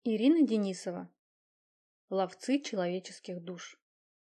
Ирина Денисова. Ловцы человеческих душ.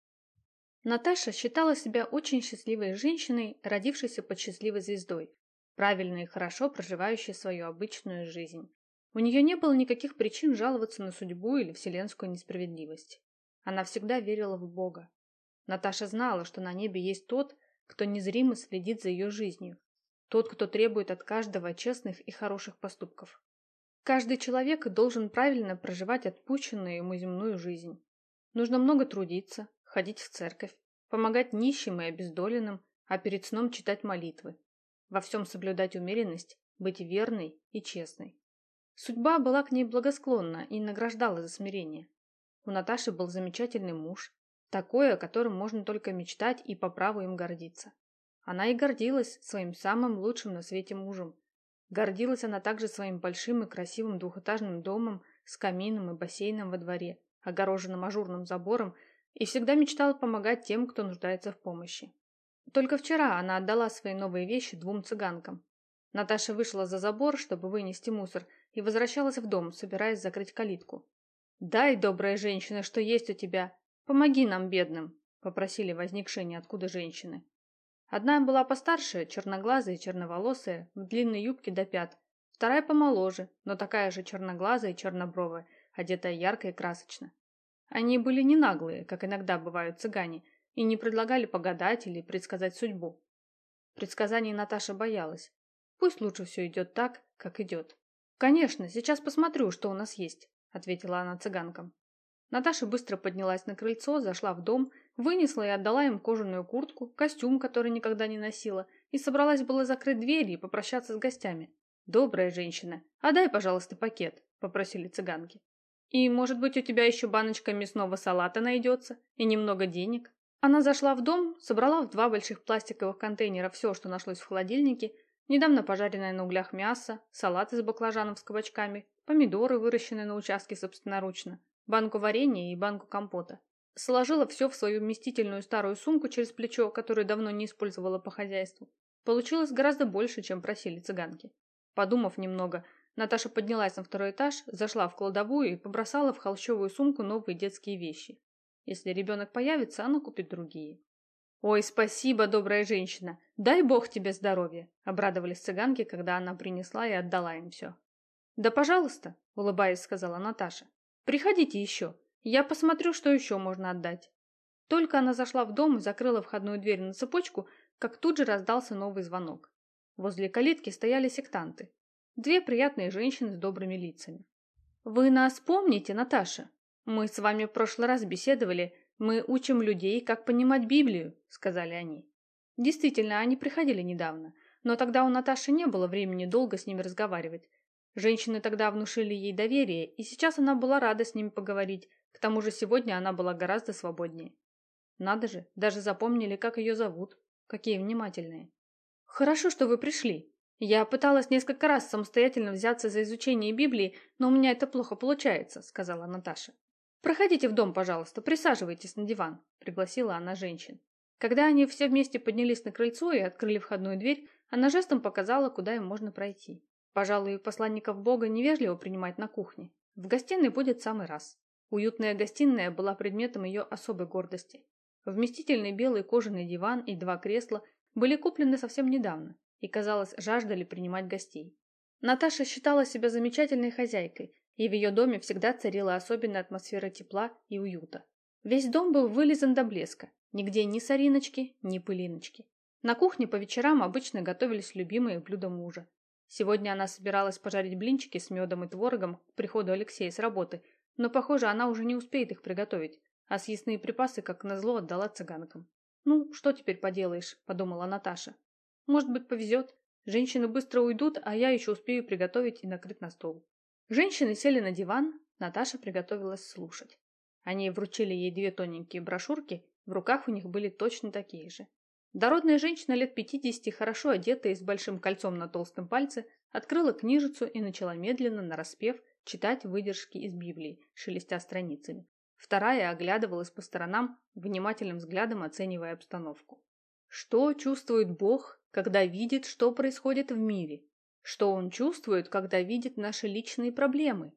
Наташа считала себя очень счастливой женщиной, родившейся под счастливой звездой, правильно и хорошо проживающей свою обычную жизнь. У нее не было никаких причин жаловаться на судьбу или вселенскую несправедливость. Она всегда верила в Бога. Наташа знала, что на небе есть тот, кто незримо следит за ее жизнью, тот, кто требует от каждого честных и хороших поступков. Каждый человек должен правильно проживать отпущенную ему земную жизнь. Нужно много трудиться, ходить в церковь, помогать нищим и обездоленным, а перед сном читать молитвы. Во всем соблюдать умеренность, быть верной и честной. Судьба была к ней благосклонна и награждала за смирение. У Наташи был замечательный муж, такой, о котором можно только мечтать и по праву им гордиться. Она и гордилась своим самым лучшим на свете мужем. Гордилась она также своим большим и красивым двухэтажным домом с камином и бассейном во дворе, огороженным ажурным забором, и всегда мечтала помогать тем, кто нуждается в помощи. Только вчера она отдала свои новые вещи 2 цыганкам. Наташа вышла за забор, чтобы вынести мусор, и возвращалась в дом, собираясь закрыть калитку. «Дай, добрая женщина, что есть у тебя. Помоги нам, бедным», — попросили возникшие ниоткуда женщины. Одна была постарше, черноглазая и черноволосая, в длинной юбке до пят. Вторая помоложе, но такая же черноглазая и чернобровая, одетая ярко и красочно. Они были не наглые, как иногда бывают цыгане, и не предлагали погадать или предсказать судьбу. Предсказаний Наташа боялась. Пусть лучше все идет так, как идет. «Конечно, сейчас посмотрю, что у нас есть», — ответила она цыганкам. Наташа быстро поднялась на крыльцо, зашла в дом, вынесла и отдала им кожаную куртку, костюм, который никогда не носила, и собралась было закрыть двери и попрощаться с гостями. «Добрая женщина, отдай, пожалуйста, пакет», — попросили цыганки. «И, может быть, у тебя еще баночка мясного салата найдется и немного денег?» Она зашла в дом, собрала в 2 больших пластиковых контейнера все, что нашлось в холодильнике, недавно пожаренное на углях мясо, салат из баклажанов с кабачками, помидоры, выращенные на участке собственноручно, банку варенья и банку компота. Сложила все в свою вместительную старую сумку через плечо, которую давно не использовала по хозяйству. Получилось гораздо больше, чем просили цыганки. Подумав немного, Наташа поднялась на 2-й этаж, зашла в кладовую и побросала в холщовую сумку новые детские вещи. Если ребенок появится, она купит другие. «Ой, спасибо, добрая женщина! Дай Бог тебе здоровья!» — обрадовались цыганки, когда она принесла и отдала им все. «Да, пожалуйста!» — улыбаясь, сказала Наташа. «Приходите еще, я посмотрю, что еще можно отдать». Только она зашла в дом и закрыла входную дверь на цепочку, как тут же раздался новый звонок. Возле калитки стояли сектанты. 2 приятные женщины с добрыми лицами. «Вы нас помните, Наташа? Мы с вами в прошлый раз беседовали, мы учим людей, как понимать Библию», — сказали они. Действительно, они приходили недавно, но тогда у Наташи не было времени долго с ними разговаривать. Женщины тогда внушили ей доверие, и сейчас она была рада с ними поговорить, к тому же сегодня она была гораздо свободнее. Надо же, даже запомнили, как ее зовут. Какие внимательные. «Хорошо, что вы пришли. Я пыталась несколько раз самостоятельно взяться за изучение Библии, но у меня это плохо получается», — сказала Наташа. «Проходите в дом, пожалуйста, присаживайтесь на диван», — пригласила она женщин. Когда они все вместе поднялись на крыльцо и открыли входную дверь, она жестом показала, куда им можно пройти. Пожалуй, посланников Бога невежливо принимать на кухне. В гостиной будет в самый раз. Уютная гостиная была предметом ее особой гордости. Вместительный белый кожаный диван и 2 кресла были куплены совсем недавно и, казалось, жаждали принимать гостей. Наташа считала себя замечательной хозяйкой, и в ее доме всегда царила особенная атмосфера тепла и уюта. Весь дом был вылизан до блеска, нигде ни сориночки, ни пылиночки. На кухне по вечерам обычно готовились любимые блюда мужа. Сегодня она собиралась пожарить блинчики с медом и творогом к приходу Алексея с работы, но, похоже, она уже не успеет их приготовить, а съестные припасы, как назло, отдала цыганкам. «Ну, что теперь поделаешь», — подумала Наташа. «Может быть, повезет. Женщины быстро уйдут, а я еще успею приготовить и накрыть на стол». Женщины сели на диван, Наташа приготовилась слушать. Они вручили ей 2 тоненькие брошюрки, в руках у них были точно такие же. Дородная женщина лет 50, хорошо одетая и с большим кольцом на толстом пальце, открыла книжицу и начала медленно, нараспев, читать выдержки из Библии, шелестя страницами. Вторая оглядывалась по сторонам, внимательным взглядом оценивая обстановку. Что чувствует Бог, когда видит, что происходит в мире? Что Он чувствует, когда видит наши личные проблемы?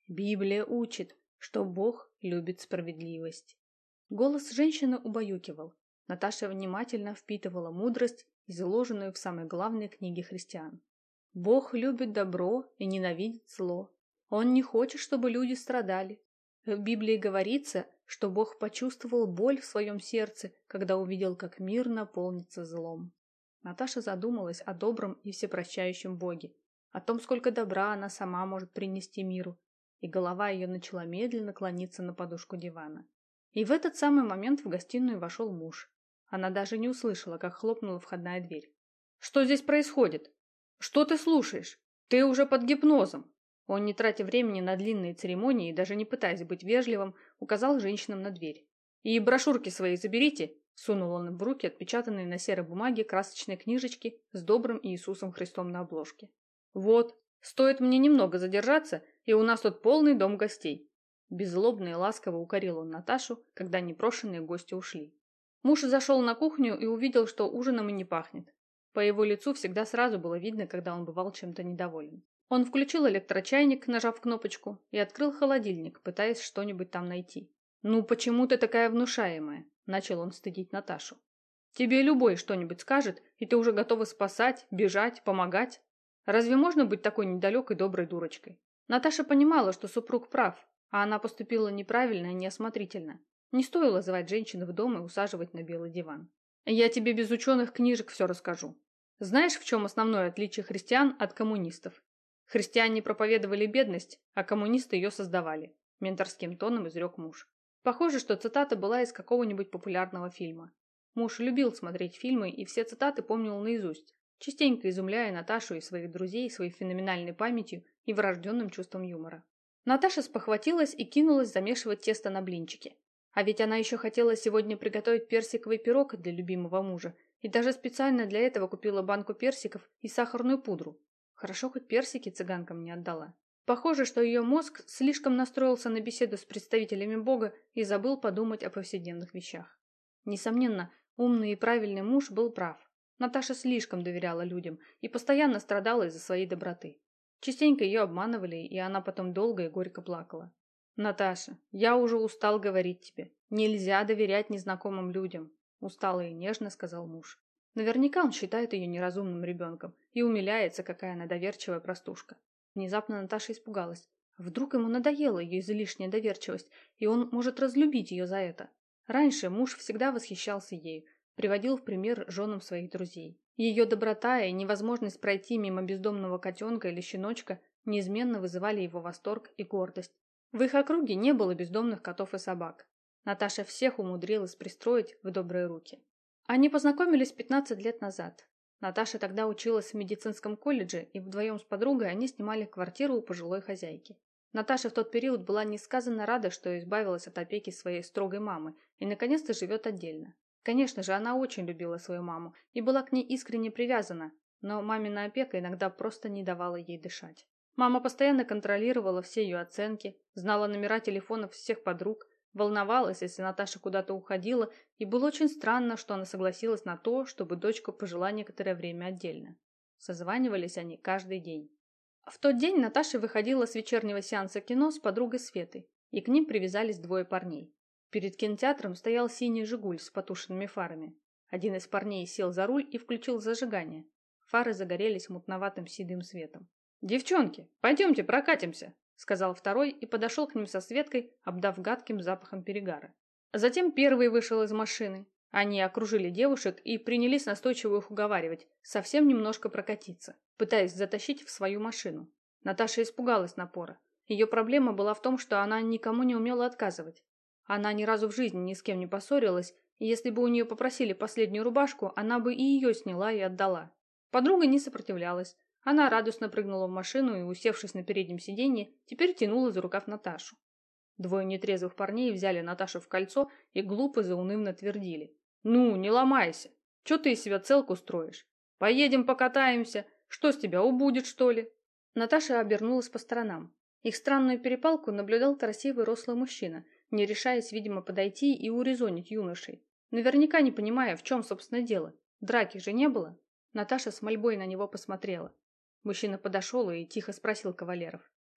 Библия учит, что Бог любит справедливость. Голос женщины убаюкивал. Наташа внимательно впитывала мудрость, изложенную в самой главной книге христиан. Бог любит добро и ненавидит зло. Он не хочет, чтобы люди страдали. В Библии говорится, что Бог почувствовал боль в своем сердце, когда увидел, как мир наполнится злом. Наташа задумалась о добром и всепрощающем Боге, о том, сколько добра она сама может принести миру, и голова ее начала медленно клониться на подушку дивана. И в этот самый момент в гостиную вошел муж. Она даже не услышала, как хлопнула входная дверь. «Что здесь происходит? Что ты слушаешь? Ты уже под гипнозом!» Он, не тратя времени на длинные церемонии и даже не пытаясь быть вежливым, указал женщинам на дверь. «И брошюрки свои заберите!» Сунул он им в руки отпечатанные на серой бумаге красочные книжечки с добрым Иисусом Христом на обложке. «Вот, стоит мне немного задержаться, и у нас тут полный дом гостей!» Беззлобно и ласково укорил он Наташу, когда непрошенные гости ушли. Муж зашел на кухню и увидел, что ужином и не пахнет. По его лицу всегда сразу было видно, когда он бывал чем-то недоволен. Он включил электрочайник, нажав кнопочку, и открыл холодильник, пытаясь что-нибудь там найти. «Ну почему ты такая внушаемая?» – начал он стыдить Наташу. «Тебе любой что-нибудь скажет, и ты уже готова спасать, бежать, помогать. Разве можно быть такой недалекой доброй дурочкой?» Наташа понимала, что супруг прав, а она поступила неправильно и неосмотрительно. Не стоило звать женщину в дом и усаживать на белый диван. «Я тебе без ученых книжек все расскажу. Знаешь, в чем основное отличие христиан от коммунистов? Христиане проповедовали бедность, а коммунисты ее создавали», – менторским тоном изрек муж. Похоже, что цитата была из какого-нибудь популярного фильма. Муж любил смотреть фильмы и все цитаты помнил наизусть, частенько изумляя Наташу и своих друзей своей феноменальной памятью и врожденным чувством юмора. Наташа спохватилась и кинулась замешивать тесто на блинчики. А ведь она еще хотела сегодня приготовить персиковый пирог для любимого мужа и даже специально для этого купила банку персиков и сахарную пудру. Хорошо, хоть персики цыганкам не отдала. Похоже, что ее мозг слишком настроился на беседу с представителями Бога и забыл подумать о повседневных вещах. Несомненно, умный и правильный муж был прав. Наташа слишком доверяла людям и постоянно страдала из-за своей доброты. Частенько ее обманывали, и она потом долго и горько плакала. «Наташа, я уже устал говорить тебе. Нельзя доверять незнакомым людям», – устало и нежно сказал муж. Наверняка он считает ее неразумным ребенком и умиляется, какая она доверчивая простушка. Внезапно Наташа испугалась. Вдруг ему надоела ее излишняя доверчивость, и он может разлюбить ее за это. Раньше муж всегда восхищался ею, приводил в пример женам своих друзей. Ее доброта и невозможность пройти мимо бездомного котенка или щеночка неизменно вызывали его восторг и гордость. В их округе не было бездомных котов и собак. Наташа всех умудрилась пристроить в добрые руки. Они познакомились 15 лет назад. Наташа тогда училась в медицинском колледже, и вдвоем с подругой они снимали квартиру у пожилой хозяйки. Наташа в тот период была несказанно рада, что избавилась от опеки своей строгой мамы и наконец-то живет отдельно. Конечно же, она очень любила свою маму и была к ней искренне привязана, но мамина опека иногда просто не давала ей дышать. Мама постоянно контролировала все ее оценки, знала номера телефонов всех подруг, волновалась, если Наташа куда-то уходила, и было очень странно, что она согласилась на то, чтобы дочка пожила некоторое время отдельно. Созванивались они каждый день. В тот день Наташа выходила с вечернего сеанса кино с подругой Светой, и к ним привязались двое парней. Перед кинотеатром стоял синий «Жигуль» с потушенными фарами. Один из парней сел за руль и включил зажигание. Фары загорелись мутноватым седым светом. «Девчонки, пойдемте прокатимся», — сказал второй и подошел к ним со Светкой, обдав гадким запахом перегара. Затем первый вышел из машины. Они окружили девушек и принялись настойчиво их уговаривать, совсем немножко прокатиться, пытаясь затащить в свою машину. Наташа испугалась напора. Ее проблема была в том, что она никому не умела отказывать. Она ни разу в жизни ни с кем не поссорилась, и если бы у нее попросили последнюю рубашку, она бы и ее сняла и отдала. Подруга не сопротивлялась. Она радостно прыгнула в машину и, усевшись на переднем сиденье, теперь тянула за рукав Наташу. Двое нетрезвых парней взяли Наташу в кольцо и глупо заунывно твердили. «Ну, не ломайся! Че ты из себя целку строишь? Поедем покатаемся! Что с тебя, убудет, что ли?» Наташа обернулась по сторонам. Их странную перепалку наблюдал красивый рослый мужчина, не решаясь, видимо, подойти и урезонить юношей. Наверняка не понимая, в чем, собственно, дело. Драки же не было. Наташа с мольбой на него посмотрела. Мужчина подошел и тихо спросил кавалеров.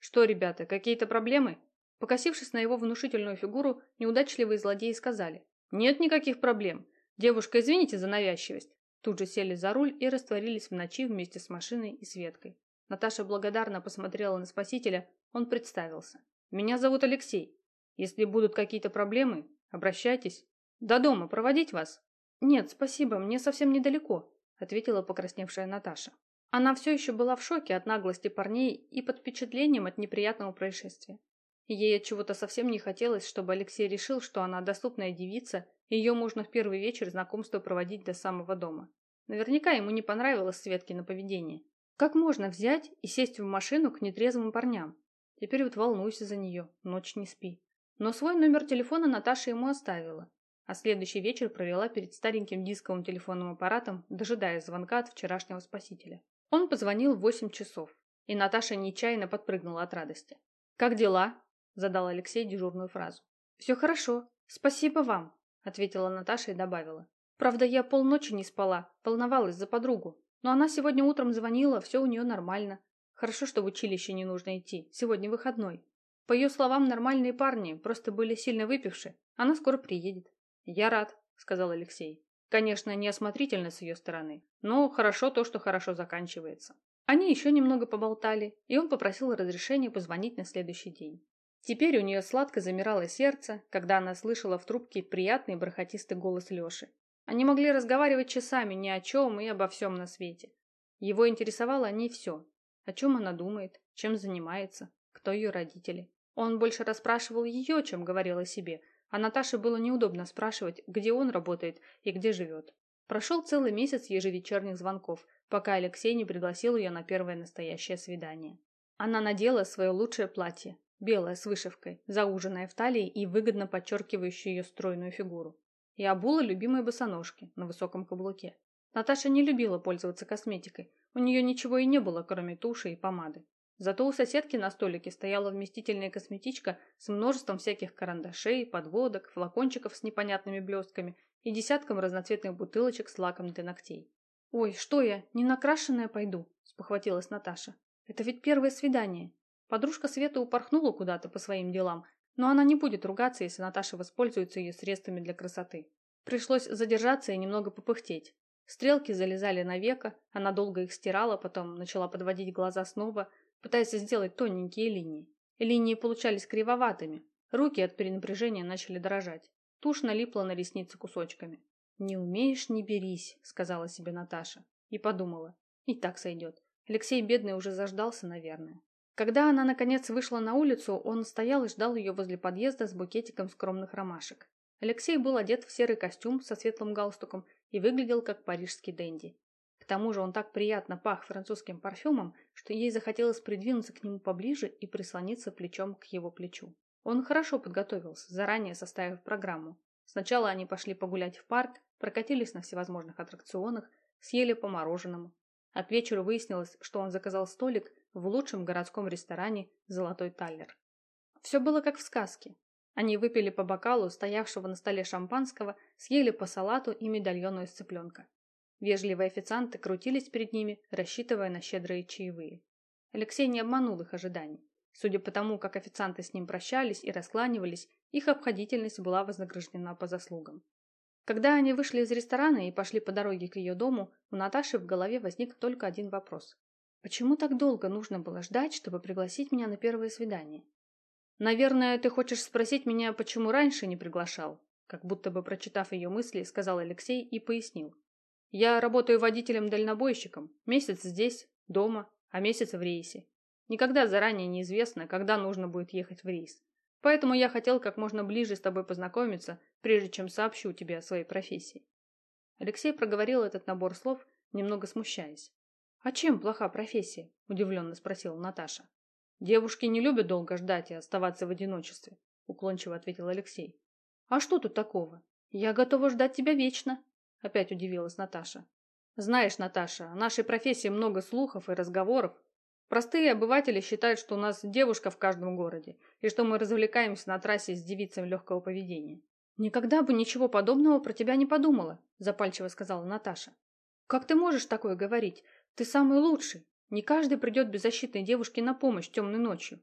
«Что, ребята, какие-то проблемы?» Покосившись на его внушительную фигуру, неудачливые злодеи сказали: «Нет никаких проблем. Девушка, извините за навязчивость». Тут же сели за руль и растворились в ночи вместе с машиной и Светкой. Наташа благодарно посмотрела на спасителя, он представился. «Меня зовут Алексей. Если будут какие-то проблемы, обращайтесь. До дома проводить вас?» «Нет, спасибо, мне совсем недалеко», — ответила покрасневшая Наташа. Она все еще была в шоке от наглости парней и под впечатлением от неприятного происшествия. Ей от чего-то совсем не хотелось, чтобы Алексей решил, что она доступная девица, и ее можно в первый вечер знакомства проводить до самого дома. Наверняка ему не понравилось Светкино поведение. Как можно взять и сесть в машину к нетрезвым парням? Теперь вот волнуйся за нее, ночь не спи. Но свой номер телефона Наташа ему оставила, а следующий вечер провела перед стареньким дисковым телефонным аппаратом, дожидаясь звонка от вчерашнего спасителя. Он позвонил в 8 часов, и Наташа нечаянно подпрыгнула от радости. «Как дела?» – задал Алексей дежурную фразу. «Все хорошо, спасибо вам», – ответила Наташа и добавила. «Правда, я полночи не спала, волновалась за подругу, но она сегодня утром звонила, все у нее нормально. Хорошо, что в училище не нужно идти, сегодня выходной. По ее словам, нормальные парни, просто были сильно выпивши, она скоро приедет». «Я рад», – сказал Алексей. Конечно, неосмотрительно с ее стороны, но хорошо то, что хорошо заканчивается. Они еще немного поболтали, и он попросил разрешения позвонить на следующий день. Теперь у нее сладко замирало сердце, когда она слышала в трубке приятный бархатистый голос Леши. Они могли разговаривать часами ни о чем и обо всем на свете. Его интересовало не все. О чем она думает, чем занимается, кто ее родители. Он больше расспрашивал ее, чем говорил о себе, а Наташе было неудобно спрашивать, где он работает и где живет. Прошел целый месяц ежевечерних звонков, пока Алексей не пригласил ее на первое настоящее свидание. Она надела свое лучшее платье, белое с вышивкой, зауженное в талии и выгодно подчеркивающее ее стройную фигуру. И обула любимые босоножки на высоком каблуке. Наташа не любила пользоваться косметикой, у нее ничего и не было, кроме туши и помады. Зато у соседки на столике стояла вместительная косметичка с множеством всяких карандашей, подводок, флакончиков с непонятными блестками и десятком разноцветных бутылочек с лаком для ногтей. «Ой, что я, не накрашенная пойду?» – спохватилась Наташа. «Это ведь первое свидание». Подружка Света упорхнула куда-то по своим делам, но она не будет ругаться, если Наташа воспользуется ее средствами для красоты. Пришлось задержаться и немного попыхтеть. Стрелки залезали на веко, она долго их стирала, потом начала подводить глаза снова, пытаясь сделать тоненькие линии. Линии получались кривоватыми, руки от перенапряжения начали дрожать. Тушь налипла на ресницы кусочками. «Не умеешь, не берись», — сказала себе Наташа. И подумала, и так сойдет. Алексей бедный уже заждался, наверное. Когда она, наконец, вышла на улицу, он стоял и ждал ее возле подъезда с букетиком скромных ромашек. Алексей был одет в серый костюм со светлым галстуком и выглядел как парижский денди. К тому же он так приятно пах французским парфюмом, что ей захотелось придвинуться к нему поближе и прислониться плечом к его плечу. Он хорошо подготовился, заранее составив программу. Сначала они пошли погулять в парк, прокатились на всевозможных аттракционах, съели по мороженому. А к вечеру выяснилось, что он заказал столик в лучшем городском ресторане «Золотой таллер». Все было как в сказке. Они выпили по бокалу стоявшего на столе шампанского, съели по салату и медальону из цыпленка. Вежливые официанты крутились перед ними, рассчитывая на щедрые чаевые. Алексей не обманул их ожиданий. Судя по тому, как официанты с ним прощались и раскланивались, их обходительность была вознаграждена по заслугам. Когда они вышли из ресторана и пошли по дороге к ее дому, у Наташи в голове возник только один вопрос. Почему так долго нужно было ждать, чтобы пригласить меня на первое свидание? «Наверное, ты хочешь спросить меня, почему раньше не приглашал?» Как будто бы прочитав ее мысли, сказал Алексей и пояснил. «Я работаю водителем-дальнобойщиком. Месяц здесь, дома, а месяц в рейсе. Никогда заранее неизвестно, когда нужно будет ехать в рейс. Поэтому я хотел как можно ближе с тобой познакомиться, прежде чем сообщу тебе о своей профессии». Алексей проговорил этот набор слов, немного смущаясь. «А чем плоха профессия?» – удивленно спросила Наташа. «Девушки не любят долго ждать и оставаться в одиночестве», – уклончиво ответил Алексей. «А что тут такого? Я готова ждать тебя вечно», – опять удивилась Наташа. «Знаешь, Наташа, о нашей профессии много слухов и разговоров. Простые обыватели считают, что у нас девушка в каждом городе, и что мы развлекаемся на трассе с девицами легкого поведения». «Никогда бы ничего подобного про тебя не подумала», – запальчиво сказала Наташа. «Как ты можешь такое говорить? Ты самый лучший. Не каждый придет беззащитной девушке на помощь темной ночью.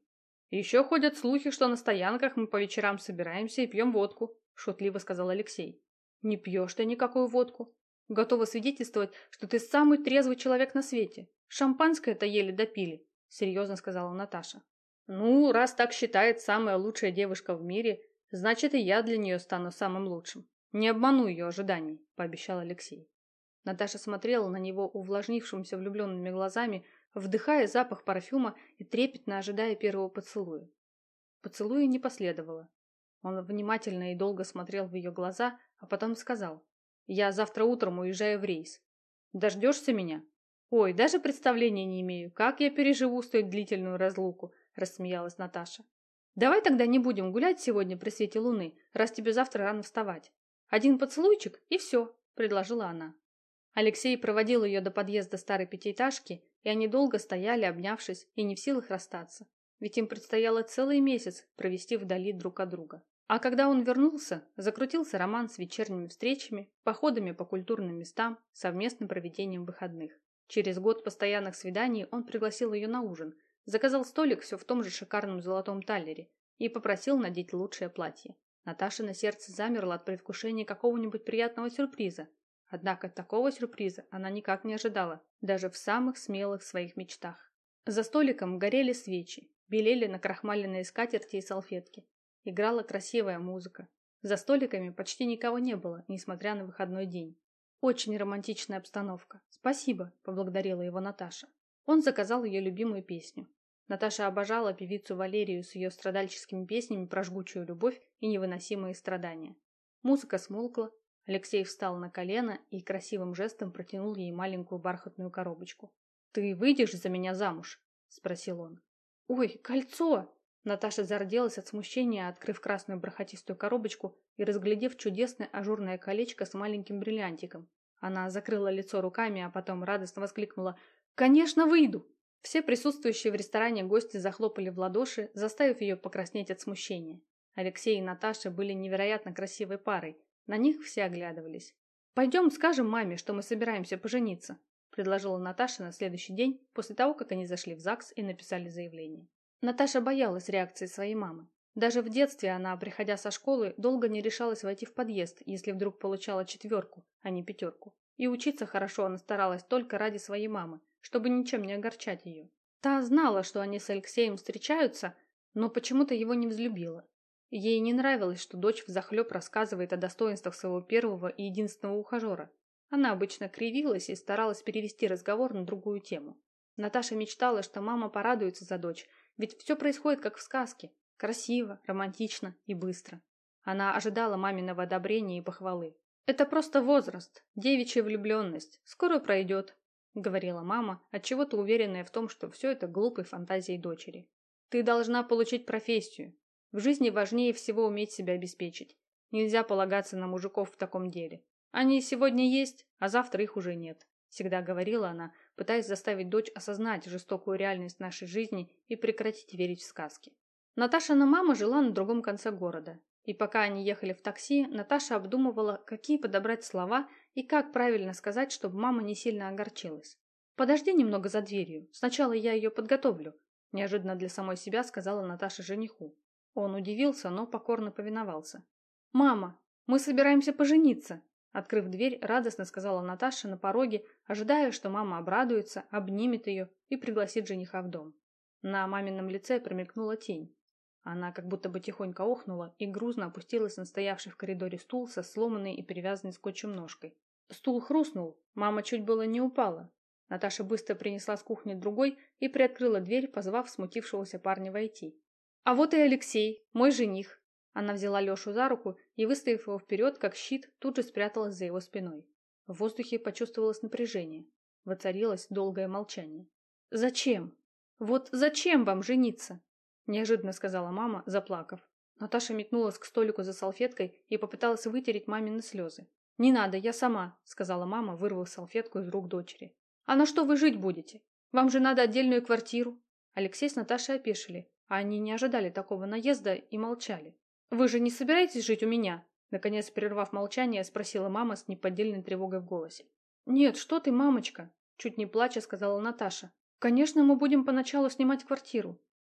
Еще ходят слухи, что на стоянках мы по вечерам собираемся и пьем водку, шутливо сказал Алексей. Не пьешь ты никакую водку. Готова свидетельствовать, что ты самый трезвый человек на свете. Шампанское-то еле допили, серьезно сказала Наташа. Ну, раз так считает самая лучшая девушка в мире, значит и я для нее стану самым лучшим. Не обману ее ожиданий, пообещал Алексей. Наташа смотрела на него увлажнившимися влюбленными глазами, вдыхая запах парфюма и трепетно ожидая первого поцелуя. Поцелуя не последовало. Он внимательно и долго смотрел в ее глаза, а потом сказал: «Я завтра утром уезжаю в рейс. Дождешься меня?» «Ой, даже представления не имею, как я переживу столь длительную разлуку», – рассмеялась Наташа. «Давай тогда не будем гулять сегодня при свете луны, раз тебе завтра рано вставать. Один поцелуйчик и все», – предложила она. Алексей проводил ее до подъезда старой пятиэтажки, и они долго стояли, обнявшись, и не в силах расстаться. Ведь им предстояло целый месяц провести вдали друг от друга. А когда он вернулся, закрутился роман с вечерними встречами, походами по культурным местам, совместным проведением выходных. Через год постоянных свиданий он пригласил ее на ужин, заказал столик все в том же шикарном золотом талере и попросил надеть лучшее платье. Наташе на сердце замерло от предвкушения какого-нибудь приятного сюрприза. Однако такого сюрприза она никак не ожидала, даже в самых смелых своих мечтах. За столиком горели свечи, белели накрахмаленные скатерти и салфетки. Играла красивая музыка. За столиками почти никого не было, несмотря на выходной день. «Очень романтичная обстановка. Спасибо», – поблагодарила его Наташа. Он заказал ее любимую песню. Наташа обожала певицу Валерию с ее страдальческими песнями про жгучую любовь и невыносимые страдания. Музыка смолкла. Алексей встал на колено и красивым жестом протянул ей маленькую бархатную коробочку. «Ты выйдешь за меня замуж?» – спросил он. «Ой, кольцо!» Наташа зарделась от смущения, открыв красную бархатистую коробочку и разглядев чудесное ажурное колечко с маленьким бриллиантиком. Она закрыла лицо руками, а потом радостно воскликнула: «Конечно, выйду!» Все присутствующие в ресторане гости захлопали в ладоши, заставив ее покраснеть от смущения. Алексей и Наташа были невероятно красивой парой. На них все оглядывались. «Пойдем скажем маме, что мы собираемся пожениться», предложила Наташа на следующий день, после того, как они зашли в ЗАГС и написали заявление. Наташа боялась реакции своей мамы. Даже в детстве она, приходя со школы, долго не решалась войти в подъезд, если вдруг получала 4, а не 5. И учиться хорошо она старалась только ради своей мамы, чтобы ничем не огорчать ее. Та знала, что они с Алексеем встречаются, но почему-то его не взлюбила. Ей не нравилось, что дочь взахлеб рассказывает о достоинствах своего первого и единственного ухажера. Она обычно кривилась и старалась перевести разговор на другую тему. Наташа мечтала, что мама порадуется за дочь, ведь все происходит как в сказке. Красиво, романтично и быстро. Она ожидала маминого одобрения и похвалы. «Это просто возраст, девичья влюбленность. Скоро пройдет», — говорила мама, отчего-то уверенная в том, что все это глупой фантазией дочери. «Ты должна получить профессию. В жизни важнее всего уметь себя обеспечить. Нельзя полагаться на мужиков в таком деле. Они сегодня есть, а завтра их уже нет», — всегда говорила она, пытаясь заставить дочь осознать жестокую реальность нашей жизни и прекратить верить в сказки. Наташина мама жила на другом конце города, и пока они ехали в такси, Наташа обдумывала, какие подобрать слова и как правильно сказать, чтобы мама не сильно огорчилась. «Подожди немного за дверью, сначала я ее подготовлю», – неожиданно для самой себя сказала Наташа жениху. Он удивился, но покорно повиновался. «Мама, мы собираемся пожениться», – открыв дверь, радостно сказала Наташа на пороге, ожидая, что мама обрадуется, обнимет ее и пригласит жениха в дом. На мамином лице промелькнула тень. Она как будто бы тихонько охнула и грузно опустилась на стоявший в коридоре стул со сломанной и перевязанной скотчем ножкой. Стул хрустнул, мама чуть было не упала. Наташа быстро принесла с кухни другой и приоткрыла дверь, позвав смутившегося парня войти. «А вот и Алексей, мой жених!» Она взяла Лешу за руку и, выставив его вперед, как щит, тут же спряталась за его спиной. В воздухе почувствовалось напряжение. Воцарилось долгое молчание. «Зачем? Вот зачем вам жениться?» Неожиданно сказала мама, заплакав. Наташа метнулась к столику за салфеткой и попыталась вытереть мамины слезы. «Не надо, я сама», — сказала мама, вырвав салфетку из рук дочери. «А на что вы жить будете? Вам же надо отдельную квартиру». Алексей с Наташей опешили, а они не ожидали такого наезда и молчали. «Вы же не собираетесь жить у меня?» Наконец, прервав молчание, спросила мама с неподдельной тревогой в голосе. «Нет, что ты, мамочка?» Чуть не плача сказала Наташа. «Конечно, мы будем поначалу снимать квартиру.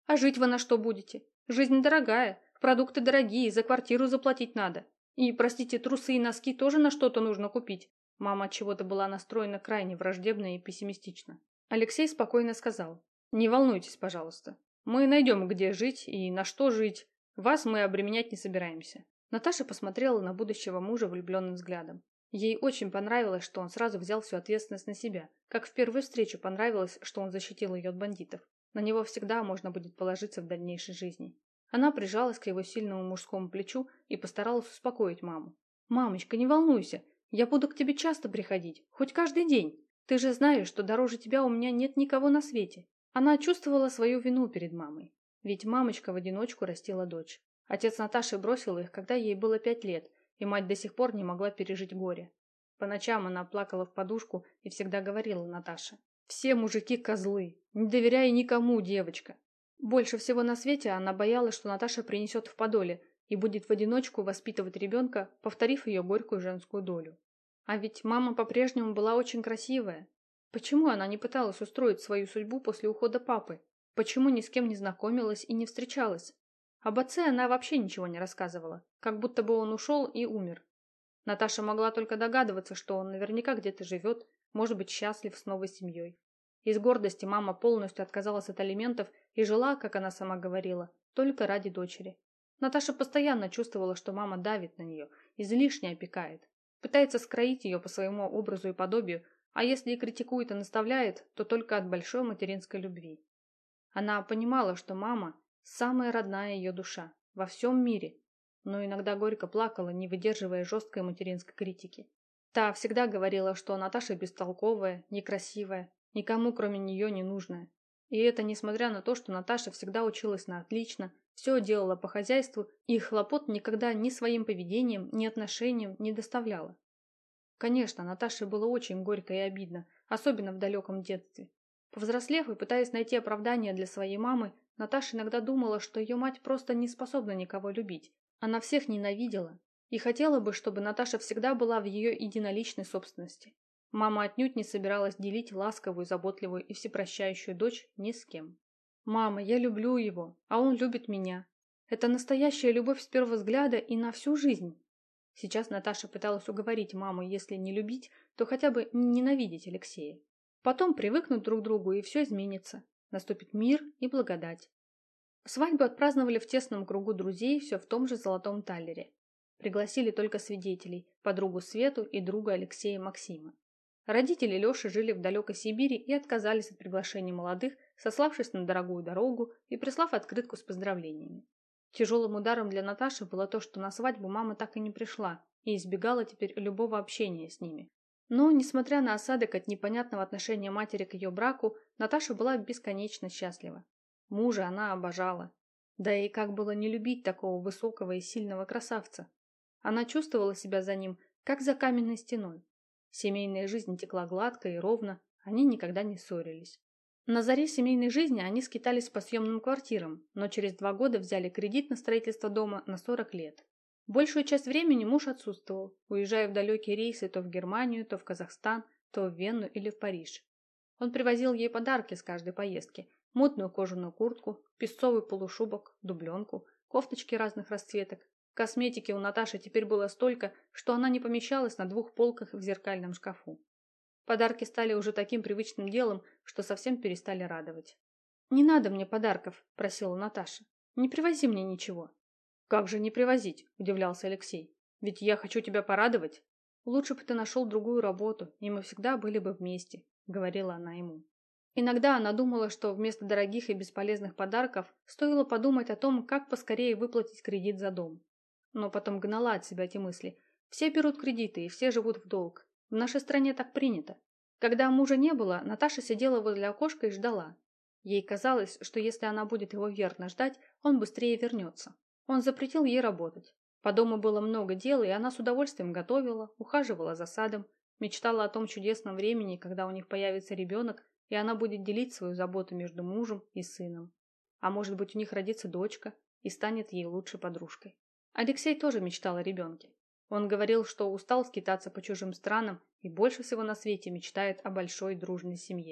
А жить вы на что будете? Жизнь дорогая, продукты дорогие, за квартиру заплатить надо. И, простите, трусы и носки тоже на что-то нужно купить. Мама от чего-то была настроена крайне враждебно и пессимистично. Алексей спокойно сказал: «Не волнуйтесь, пожалуйста. Мы найдем, где жить и на что жить. Вас мы обременять не собираемся». Наташа посмотрела на будущего мужа влюбленным взглядом. Ей очень понравилось, что он сразу взял всю ответственность на себя, как в первую встречу понравилось, что он защитил ее от бандитов. На него всегда можно будет положиться в дальнейшей жизни. Она прижалась к его сильному мужскому плечу и постаралась успокоить маму. «Мамочка, не волнуйся, я буду к тебе часто приходить, хоть каждый день. Ты же знаешь, что дороже тебя у меня нет никого на свете». Она чувствовала свою вину перед мамой, ведь мамочка в одиночку растила дочь. Отец Наташи бросил их, когда ей было 5 лет, и мать до сих пор не могла пережить горе. По ночам она плакала в подушку и всегда говорила Наташе: «Все мужики козлы, не доверяй никому, девочка». Больше всего на свете она боялась, что Наташа принесет в подоле и будет в одиночку воспитывать ребенка, повторив ее горькую женскую долю. А ведь мама по-прежнему была очень красивая. Почему она не пыталась устроить свою судьбу после ухода папы? Почему ни с кем не знакомилась и не встречалась? Об отце она вообще ничего не рассказывала, как будто бы он ушел и умер. Наташа могла только догадываться, что он наверняка где-то живет, может быть, счастлив с новой семьей. Из гордости мама полностью отказалась от алиментов и жила, как она сама говорила, только ради дочери. Наташа постоянно чувствовала, что мама давит на нее, излишне опекает, пытается скроить ее по своему образу и подобию, а если и критикует и наставляет, то только от большой материнской любви. Она понимала, что мама – самая родная ее душа во всем мире, но иногда горько плакала, не выдерживая жесткой материнской критики. Та всегда говорила, что Наташа бестолковая, некрасивая, никому кроме нее не нужная. И это несмотря на то, что Наташа всегда училась на отлично, все делала по хозяйству и хлопот никогда ни своим поведением, ни отношением не доставляла. Конечно, Наташе было очень горько и обидно, особенно в далеком детстве. Повзрослев и пытаясь найти оправдание для своей мамы, Наташа иногда думала, что ее мать просто не способна никого любить. Она всех ненавидела и хотела бы, чтобы Наташа всегда была в ее единоличной собственности. Мама отнюдь не собиралась делить ласковую, заботливую и всепрощающую дочь ни с кем. «Мама, я люблю его, а он любит меня. Это настоящая любовь с первого взгляда и на всю жизнь». Сейчас Наташа пыталась уговорить маму, если не любить, то хотя бы не ненавидеть Алексея. Потом привыкнут друг к другу, и все изменится. Наступит мир и благодать. Свадьбу отпраздновали в тесном кругу друзей, все в том же золотом талере. Пригласили только свидетелей, подругу Свету и друга Алексея Максима. Родители Леши жили в далекой Сибири и отказались от приглашения молодых, сославшись на дорогую дорогу и прислав открытку с поздравлениями. Тяжелым ударом для Наташи было то, что на свадьбу мама так и не пришла и избегала теперь любого общения с ними. Но, несмотря на осадок от непонятного отношения матери к ее браку, Наташа была бесконечно счастлива. Мужа она обожала. Да и как было не любить такого высокого и сильного красавца? Она чувствовала себя за ним, как за каменной стеной. Семейная жизнь текла гладко и ровно, они никогда не ссорились. На заре семейной жизни они скитались по съемным квартирам, но через 2 года взяли кредит на строительство дома на 40 лет. Большую часть времени муж отсутствовал, уезжая в далекие рейсы то в Германию, то в Казахстан, то в Вену или в Париж. Он привозил ей подарки с каждой поездки: модную кожаную куртку, песцовый полушубок, дубленку, кофточки разных расцветок. Косметики у Наташи теперь было столько, что она не помещалась на 2 полках в зеркальном шкафу. Подарки стали уже таким привычным делом, что совсем перестали радовать. «Не надо мне подарков», – просила Наташа. «Не привози мне ничего». «Как же не привозить?» – удивлялся Алексей. «Ведь я хочу тебя порадовать». «Лучше бы ты нашел другую работу, и мы всегда были бы вместе», – говорила она ему. Иногда она думала, что вместо дорогих и бесполезных подарков стоило подумать о том, как поскорее выплатить кредит за дом. Но потом гнала от себя эти мысли. Все берут кредиты и все живут в долг. В нашей стране так принято. Когда мужа не было, Наташа сидела возле окошка и ждала. Ей казалось, что если она будет его верно ждать, он быстрее вернется. Он запретил ей работать. По дому было много дел, и она с удовольствием готовила, ухаживала за садом, мечтала о том чудесном времени, когда у них появится ребенок, и она будет делить свою заботу между мужем и сыном. А может быть, у них родится дочка и станет ей лучшей подружкой. Алексей тоже мечтал о ребенке. Он говорил, что устал скитаться по чужим странам и больше всего на свете мечтает о большой дружной семье.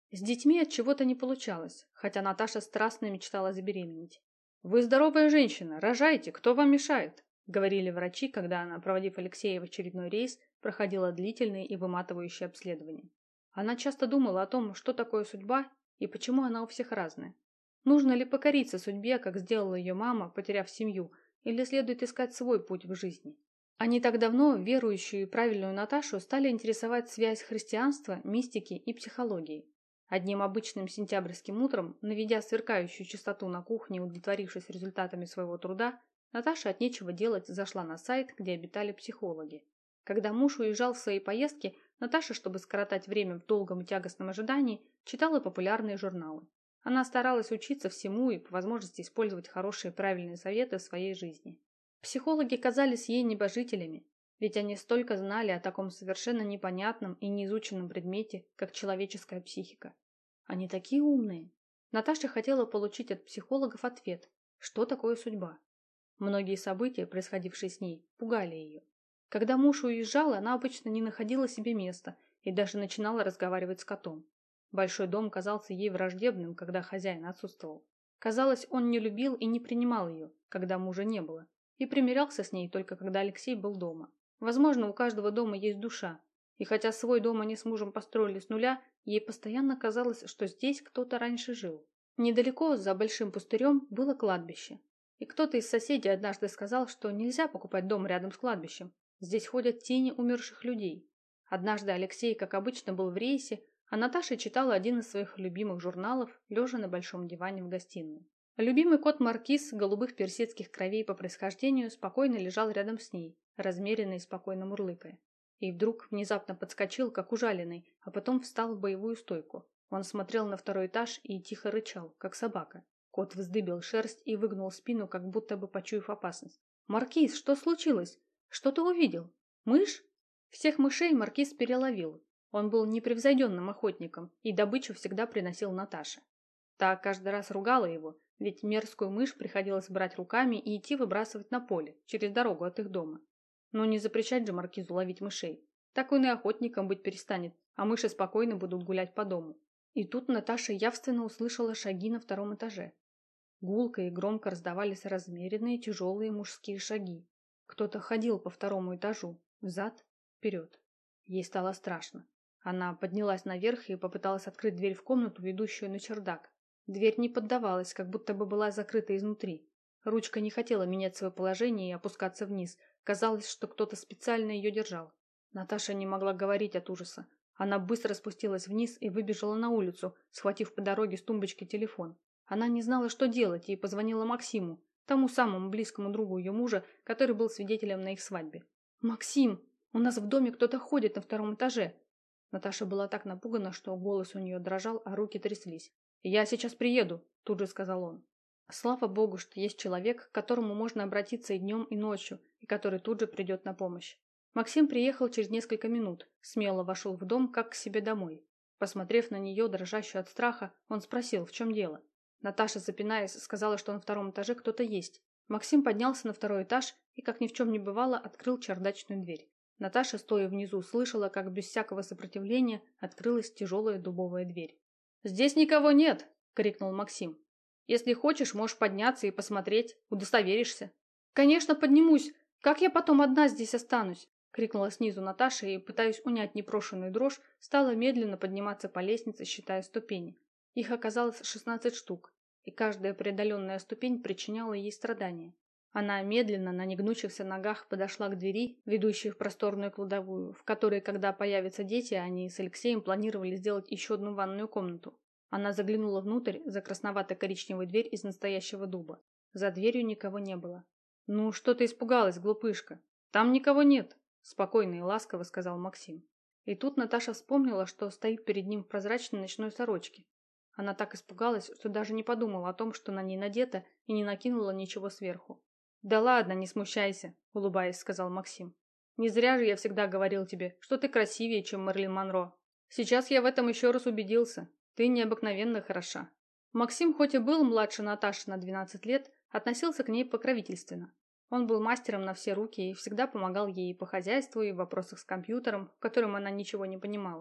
С детьми от чего-то не получалось, хотя Наташа страстно мечтала забеременеть. «Вы здоровая женщина, рожайте, кто вам мешает?» — говорили врачи, когда она, проводив Алексея в очередной рейс, проходила длительные и выматывающие обследования. Она часто думала о том, что такое судьба и почему она у всех разная. Нужно ли покориться судьбе, как сделала ее мама, потеряв семью, или следует искать свой путь в жизни? А не так давно верующую и правильную Наташу стали интересовать связь христианства, мистики и психологии. Одним обычным сентябрьским утром, наведя сверкающую чистоту на кухне и удовлетворившись результатами своего труда, Наташа от нечего делать зашла на сайт, где обитали психологи. Когда муж уезжал в свои поездки, Наташа, чтобы скоротать время в долгом и тягостном ожидании, читала популярные журналы. Она старалась учиться всему и по возможности использовать хорошие и правильные советы в своей жизни. Психологи казались ей небожителями, ведь они столько знали о таком совершенно непонятном и неизученном предмете, как человеческая психика. Они такие умные. Наташа хотела получить от психологов ответ, что такое судьба. Многие события, происходившие с ней, пугали ее. Когда муж уезжал, она обычно не находила себе места и даже начинала разговаривать с котом. Большой дом казался ей враждебным, когда хозяин отсутствовал. Казалось, он не любил и не принимал ее, когда мужа не было, и примирялся с ней только когда Алексей был дома. Возможно, у каждого дома есть душа, и хотя свой дом они с мужем построили с нуля, ей постоянно казалось, что здесь кто-то раньше жил. Недалеко, за большим пустырем, было кладбище. И кто-то из соседей однажды сказал, что нельзя покупать дом рядом с кладбищем. Здесь ходят тени умерших людей. Однажды Алексей, как обычно, был в рейсе, а Наташа читала один из своих любимых журналов, лежа на большом диване в гостиной. Любимый кот Маркиз, голубых персидских кровей по происхождению, спокойно лежал рядом с ней, размеренно и спокойно мурлыкая. И вдруг внезапно подскочил, как ужаленный, а потом встал в боевую стойку. Он смотрел на второй этаж и тихо рычал, как собака. Кот вздыбил шерсть и выгнул спину, как будто бы почуяв опасность. «Маркиз, что случилось? Что ты увидел? Мышь?» Всех мышей Маркиз переловил. Он был непревзойденным охотником, и добычу всегда приносил Наташе. Та каждый раз ругала его, ведь мерзкую мышь приходилось брать руками и идти выбрасывать на поле, через дорогу от их дома. Но не запрещать же Маркизу ловить мышей. Так он и охотником быть перестанет, а мыши спокойно будут гулять по дому. И тут Наташа явственно услышала шаги на втором этаже. Гулко и громко раздавались размеренные тяжелые мужские шаги. Кто-то ходил по второму этажу, взад, вперед. Ей стало страшно. Она поднялась наверх и попыталась открыть дверь в комнату, ведущую на чердак. Дверь не поддавалась, как будто бы была закрыта изнутри. Ручка не хотела менять свое положение и опускаться вниз. Казалось, что кто-то специально ее держал. Наташа не могла говорить от ужаса. Она быстро спустилась вниз и выбежала на улицу, схватив по дороге с тумбочки телефон. Она не знала, что делать, и позвонила Максиму, тому самому близкому другу ее мужа, который был свидетелем на их свадьбе. «Максим, у нас в доме кто-то ходит на втором этаже». Наташа была так напугана, что голос у нее дрожал, а руки тряслись. «Я сейчас приеду», – тут же сказал он. Слава богу, что есть человек, к которому можно обратиться и днем, и ночью, и который тут же придет на помощь. Максим приехал через несколько минут, смело вошел в дом, как к себе домой. Посмотрев на нее, дрожащую от страха, он спросил, в чем дело. Наташа, запинаясь, сказала, что на втором этаже кто-то есть. Максим поднялся на второй этаж и, как ни в чем не бывало, открыл чердачную дверь. Наташа, стоя внизу, слышала, как без всякого сопротивления открылась тяжелая дубовая дверь. «Здесь никого нет!» – крикнул Максим. «Если хочешь, можешь подняться и посмотреть, удостоверишься». «Конечно, поднимусь! Как я потом одна здесь останусь?» – крикнула снизу Наташа и, пытаясь унять непрошенную дрожь, стала медленно подниматься по лестнице, считая ступени. Их оказалось 16 штук, и каждая преодоленная ступень причиняла ей страдания. Она медленно на негнущихся ногах подошла к двери, ведущей в просторную кладовую, в которой, когда появятся дети, они с Алексеем планировали сделать еще одну ванную комнату. Она заглянула внутрь за красновато-коричневую дверь из настоящего дуба. За дверью никого не было. «Ну, что ты испугалась, глупышка? Там никого нет», – спокойно и ласково сказал Максим. И тут Наташа вспомнила, что стоит перед ним в прозрачной ночной сорочке. Она так испугалась, что даже не подумала о том, что на ней надето, и не накинула ничего сверху. «Да ладно, не смущайся», – улыбаясь, сказал Максим. «Не зря же я всегда говорил тебе, что ты красивее, чем Мэрилин Монро. Сейчас я в этом еще раз убедился. Ты необыкновенно хороша». Максим, хоть и был младше Наташи на 12 лет, относился к ней покровительственно. Он был мастером на все руки и всегда помогал ей по хозяйству и в вопросах с компьютером, в котором она ничего не понимала.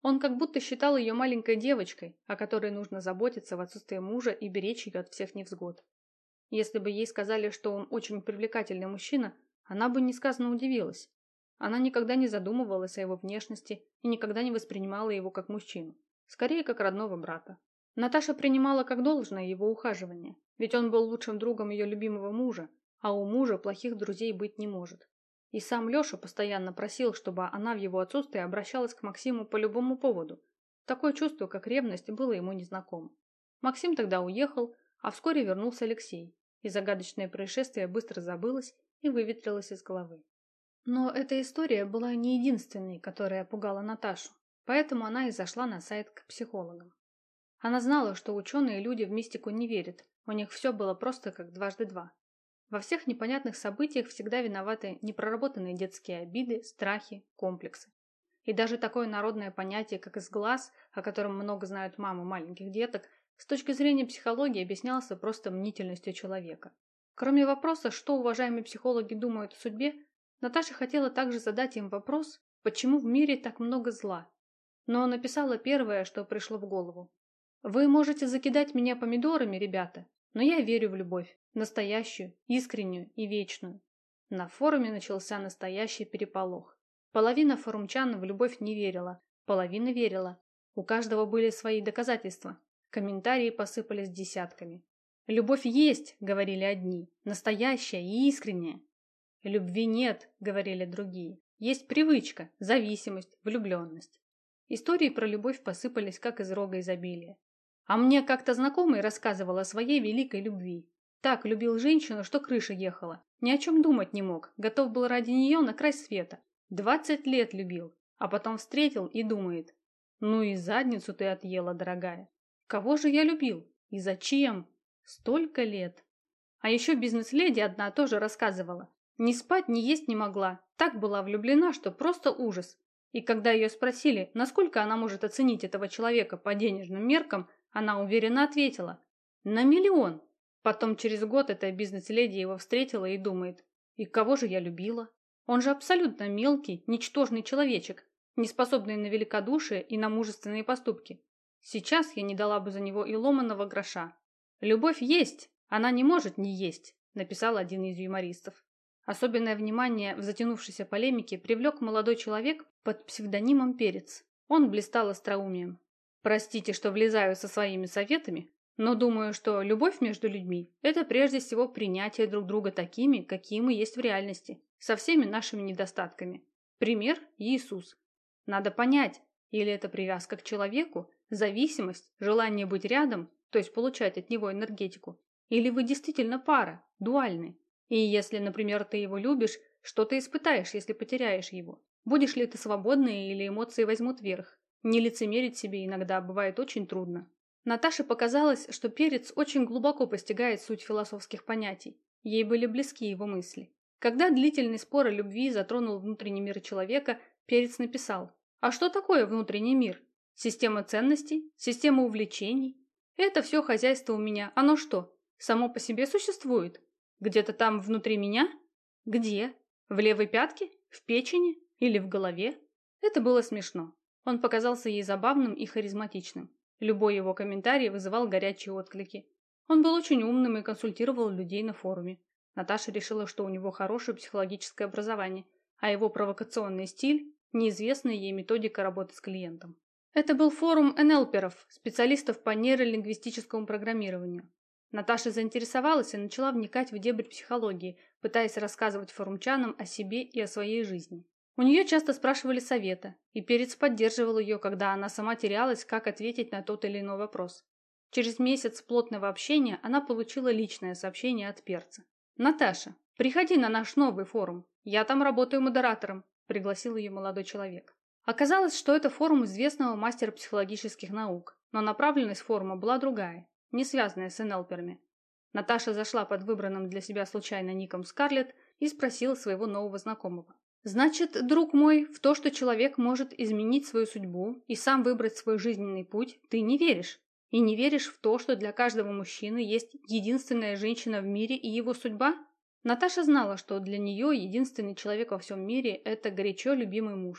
Он как будто считал ее маленькой девочкой, о которой нужно заботиться в отсутствие мужа и беречь ее от всех невзгод. Если бы ей сказали, что он очень привлекательный мужчина, она бы несказанно удивилась. Она никогда не задумывалась о его внешности и никогда не воспринимала его как мужчину, скорее как родного брата. Наташа принимала как должное его ухаживание, ведь он был лучшим другом ее любимого мужа, а у мужа плохих друзей быть не может. И сам Леша постоянно просил, чтобы она в его отсутствие обращалась к Максиму по любому поводу. Такое чувство, как ревность, было ему незнакомо. Максим тогда уехал, а вскоре вернулся Алексей, и загадочное происшествие быстро забылось и выветрилось из головы. Но эта история была не единственной, которая пугала Наташу, поэтому она и зашла на сайт к психологам. Она знала, что ученые люди в мистику не верят, у них все было просто как дважды два. Во всех непонятных событиях всегда виноваты непроработанные детские обиды, страхи, комплексы. И даже такое народное понятие, как «сглаз», о котором много знают мамы маленьких деток, с точки зрения психологии объяснялся просто мнительностью человека. Кроме вопроса, что уважаемые психологи думают о судьбе, Наташа хотела также задать им вопрос, почему в мире так много зла. Но написала первое, что пришло в голову. «Вы можете закидать меня помидорами, ребята, но я верю в любовь, настоящую, искреннюю и вечную». На форуме начался настоящий переполох. Половина форумчан в любовь не верила, половина верила. У каждого были свои доказательства. Комментарии посыпались десятками. «Любовь есть», — говорили одни, — «настоящая и искренняя». «Любви нет», — говорили другие. «Есть привычка, зависимость, влюбленность». Истории про любовь посыпались, как из рога изобилия. А мне как-то знакомый рассказывал о своей великой любви. Так любил женщину, что крыша ехала. Ни о чем думать не мог, готов был ради нее на край света. 20 лет любил, а потом встретил и думает: ну и задницу ты отъела, дорогая. Кого же я любил? И зачем? Столько лет. А еще бизнес-леди одна тоже рассказывала. Ни спать, ни есть не могла. Так была влюблена, что просто ужас. И когда ее спросили, насколько она может оценить этого человека по денежным меркам, она уверенно ответила: на 1 000 000. Потом через год эта бизнес-леди его встретила и думает: и кого же я любила? Он же абсолютно мелкий, ничтожный человечек, не способный на великодушие и на мужественные поступки. Сейчас я не дала бы за него и ломаного гроша. Любовь есть, она не может не есть, написал один из юмористов. Особенное внимание в затянувшейся полемике привлек молодой человек под псевдонимом Перец. Он блистал остроумием. Простите, что влезаю со своими советами, но думаю, что любовь между людьми – это прежде всего принятие друг друга такими, какие мы есть в реальности, со всеми нашими недостатками. Пример – Иисус. Надо понять, или это привязка к человеку, зависимость, желание быть рядом, то есть получать от него энергетику, или вы действительно пара, дуальны. И если, например, ты его любишь, что ты испытаешь, если потеряешь его? Будешь ли ты свободной или эмоции возьмут верх? Не лицемерить себе иногда бывает очень трудно. Наташе показалось, что Перец очень глубоко постигает суть философских понятий. Ей были близки его мысли. Когда длительный спор о любви затронул внутренний мир человека, Перец написал: «А что такое внутренний мир? Система ценностей? Система увлечений? Это все хозяйство у меня. Оно что, само по себе существует? Где-то там внутри меня? Где? В левой пятке? В печени? Или в голове?» Это было смешно. Он показался ей забавным и харизматичным. Любой его комментарий вызывал горячие отклики. Он был очень умным и консультировал людей на форуме. Наташа решила, что у него хорошее психологическое образование, а его провокационный стиль – неизвестная ей методика работы с клиентом. Это был форум НЛПеров, специалистов по нейролингвистическому программированию. Наташа заинтересовалась и начала вникать в дебри психологии, пытаясь рассказывать форумчанам о себе и о своей жизни. У нее часто спрашивали совета, и Перец поддерживал ее, когда она сама терялась, как ответить на тот или иной вопрос. Через месяц плотного общения она получила личное сообщение от Перца. «Наташа, приходи на наш новый форум, я там работаю модератором», – пригласил ее молодой человек. Оказалось, что это форум известного мастера психологических наук, но направленность форума была другая, не связанная с НЛПерами. Наташа зашла под выбранным для себя случайно ником Скарлетт и спросила своего нового знакомого: «Значит, друг мой, в то, что человек может изменить свою судьбу и сам выбрать свой жизненный путь, ты не веришь? И не веришь в то, что для каждого мужчины есть единственная женщина в мире и его судьба?» Наташа знала, что для нее единственный человек во всем мире – это горячо любимый муж.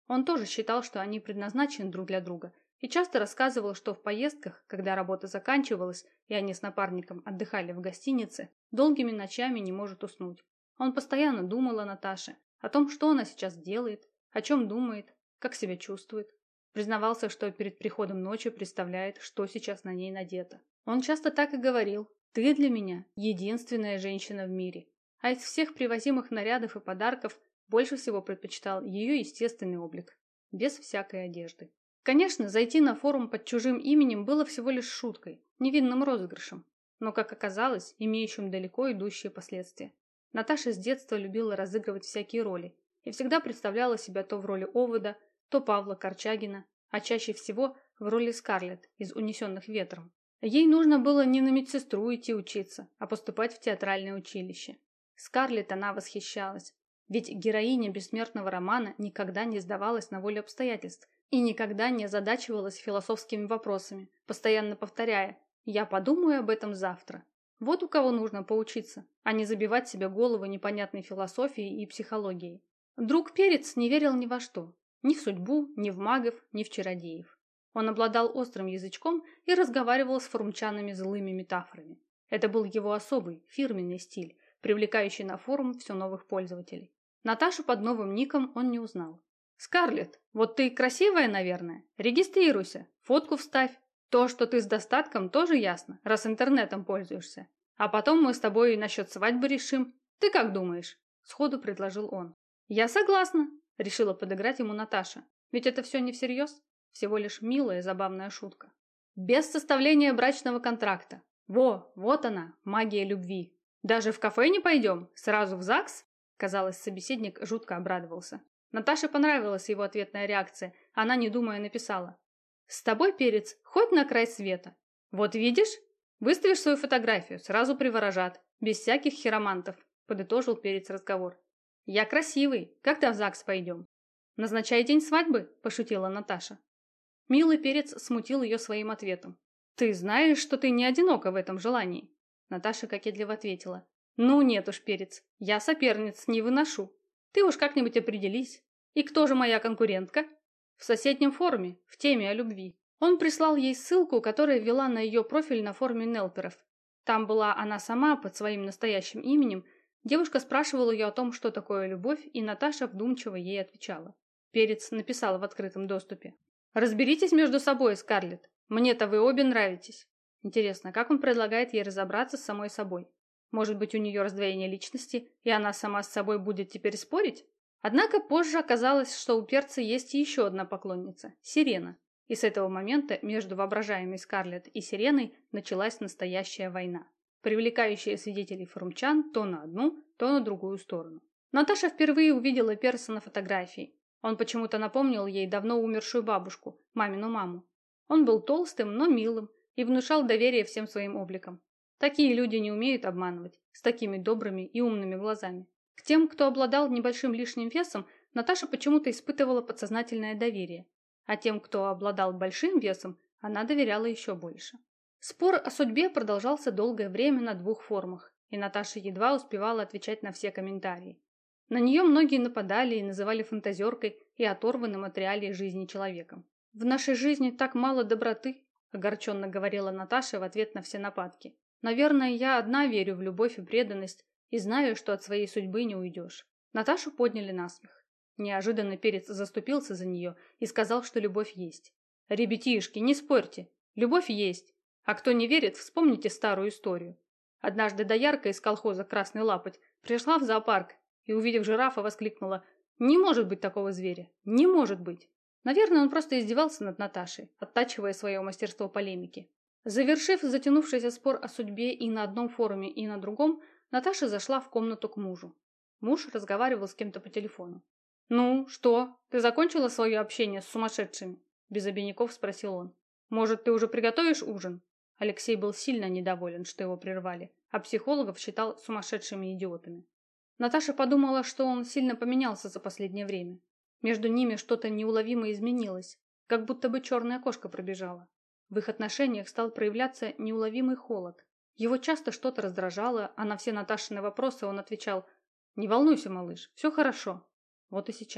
Он тоже считал, что они предназначены друг для друга, и часто рассказывал, что в поездках, когда работа заканчивалась, и они с напарником отдыхали в гостинице, долгими ночами не может уснуть. Он постоянно думал о Наташе, о том, что она сейчас делает, о чем думает, как себя чувствует. Признавался, что перед приходом ночи представляет, что сейчас на ней надето. Он часто так и говорил: «Ты для меня единственная женщина в мире». А из всех привозимых нарядов и подарков больше всего предпочитал ее естественный облик, без всякой одежды. Конечно, зайти на форум под чужим именем было всего лишь шуткой, невинным розыгрышем, но, как оказалось, имеющим далеко идущие последствия. Наташа с детства любила разыгрывать всякие роли и всегда представляла себя то в роли Овода, то Павла Корчагина, а чаще всего в роли Скарлетт из «Унесенных ветром». Ей нужно было не на медсестру идти учиться, а поступать в театральное училище. Скарлетт она восхищалась, ведь героиня бессмертного романа никогда не сдавалась на волю обстоятельств и никогда не озадачивалась философскими вопросами, постоянно повторяя: «Я подумаю об этом завтра». Вот у кого нужно поучиться, а не забивать себе голову непонятной философией и психологией. Друг Перец не верил ни во что, ни в судьбу, ни в магов, ни в чародеев. Он обладал острым язычком и разговаривал с форумчанами злыми метафорами. Это был его особый, фирменный стиль, привлекающий на форум все новых пользователей. Наташу под новым ником он не узнал. «Скарлетт, вот ты красивая, наверное. Регистрируйся, фотку вставь. То, что ты с достатком, тоже ясно, раз интернетом пользуешься. А потом мы с тобой насчет свадьбы решим. Ты как думаешь?» Сходу предложил он. «Я согласна», решила подыграть ему Наташа. Ведь это все не всерьез, всего лишь милая забавная шутка. Без составления брачного контракта. Вот она, магия любви. Даже в кафе не пойдем? Сразу в ЗАГС? Казалось, собеседник жутко обрадовался. Наташе понравилась его ответная реакция. Она, не думая, написала: «С тобой, Перец, хоть на край света. Вот видишь? Выставишь свою фотографию, сразу приворожат. Без всяких хиромантов», подытожил Перец разговор. «Я красивый. Когда в ЗАГС пойдем?» «Назначай день свадьбы», пошутила Наташа. Милый Перец смутил ее своим ответом. «Ты знаешь, что ты не одинока в этом желании?» Наташа кокетливо ответила: «Ну нет уж, Перец, я соперниц не выношу. Ты уж как-нибудь определись. И кто же моя конкурентка?» «В соседнем форуме, в теме о любви». Он прислал ей ссылку, которая вела на ее профиль на форуме Нелперов. Там была она сама под своим настоящим именем. Девушка спрашивала ее о том, что такое любовь, и Наташа вдумчиво ей отвечала. Перец написал в открытом доступе: «Разберитесь между собой, Скарлетт. Мне-то вы обе нравитесь». Интересно, как он предлагает ей разобраться с самой собой? Может быть, у нее раздвоение личности, и она сама с собой будет теперь спорить? Однако позже оказалось, что у Перца есть еще одна поклонница – Сирена. И с этого момента между воображаемой Скарлетт и Сиреной началась настоящая война, привлекающая свидетелей форумчан то на одну, то на другую сторону. Наташа впервые увидела Перца на фотографии. Он почему-то напомнил ей давно умершую бабушку, мамину маму. Он был толстым, но милым и внушал доверие всем своим обликом. Такие люди не умеют обманывать, с такими добрыми и умными глазами. К тем, кто обладал небольшим лишним весом, Наташа почему-то испытывала подсознательное доверие, а тем, кто обладал большим весом, она доверяла еще больше. Спор о судьбе продолжался долгое время на двух форумах, и Наташа едва успевала отвечать на все комментарии. На нее многие нападали и называли фантазеркой и оторванным от реалий жизни человеком. «В нашей жизни так мало доброты», – огорченно говорила Наташа в ответ на все нападки. «Наверное, я одна верю в любовь и преданность и знаю, что от своей судьбы не уйдешь». Наташу подняли насмех. Неожиданно Перец заступился за нее и сказал, что любовь есть. «Ребятишки, не спорьте, любовь есть. А кто не верит, вспомните старую историю. Однажды доярка из колхоза «Красный лапоть» пришла в зоопарк и, увидев жирафа, воскликнула: «Не может быть такого зверя! Не может быть!» Наверное, он просто издевался над Наташей, оттачивая свое мастерство полемики. Завершив затянувшийся спор о судьбе и на одном форуме, и на другом, Наташа зашла в комнату к мужу. Муж разговаривал с кем-то по телефону. «Ну, что, ты закончила свое общение с сумасшедшими?» Без обиняков спросил он. «Может, ты уже приготовишь ужин?» Алексей был сильно недоволен, что его прервали, а психологов считал сумасшедшими идиотами. Наташа подумала, что он сильно поменялся за последнее время. Между ними что-то неуловимо изменилось, как будто бы черная кошка пробежала. В их отношениях стал проявляться неуловимый холод. Его часто что-то раздражало, а на все Наташины вопросы он отвечал: «Не волнуйся, малыш, все хорошо». Вот и сейчас.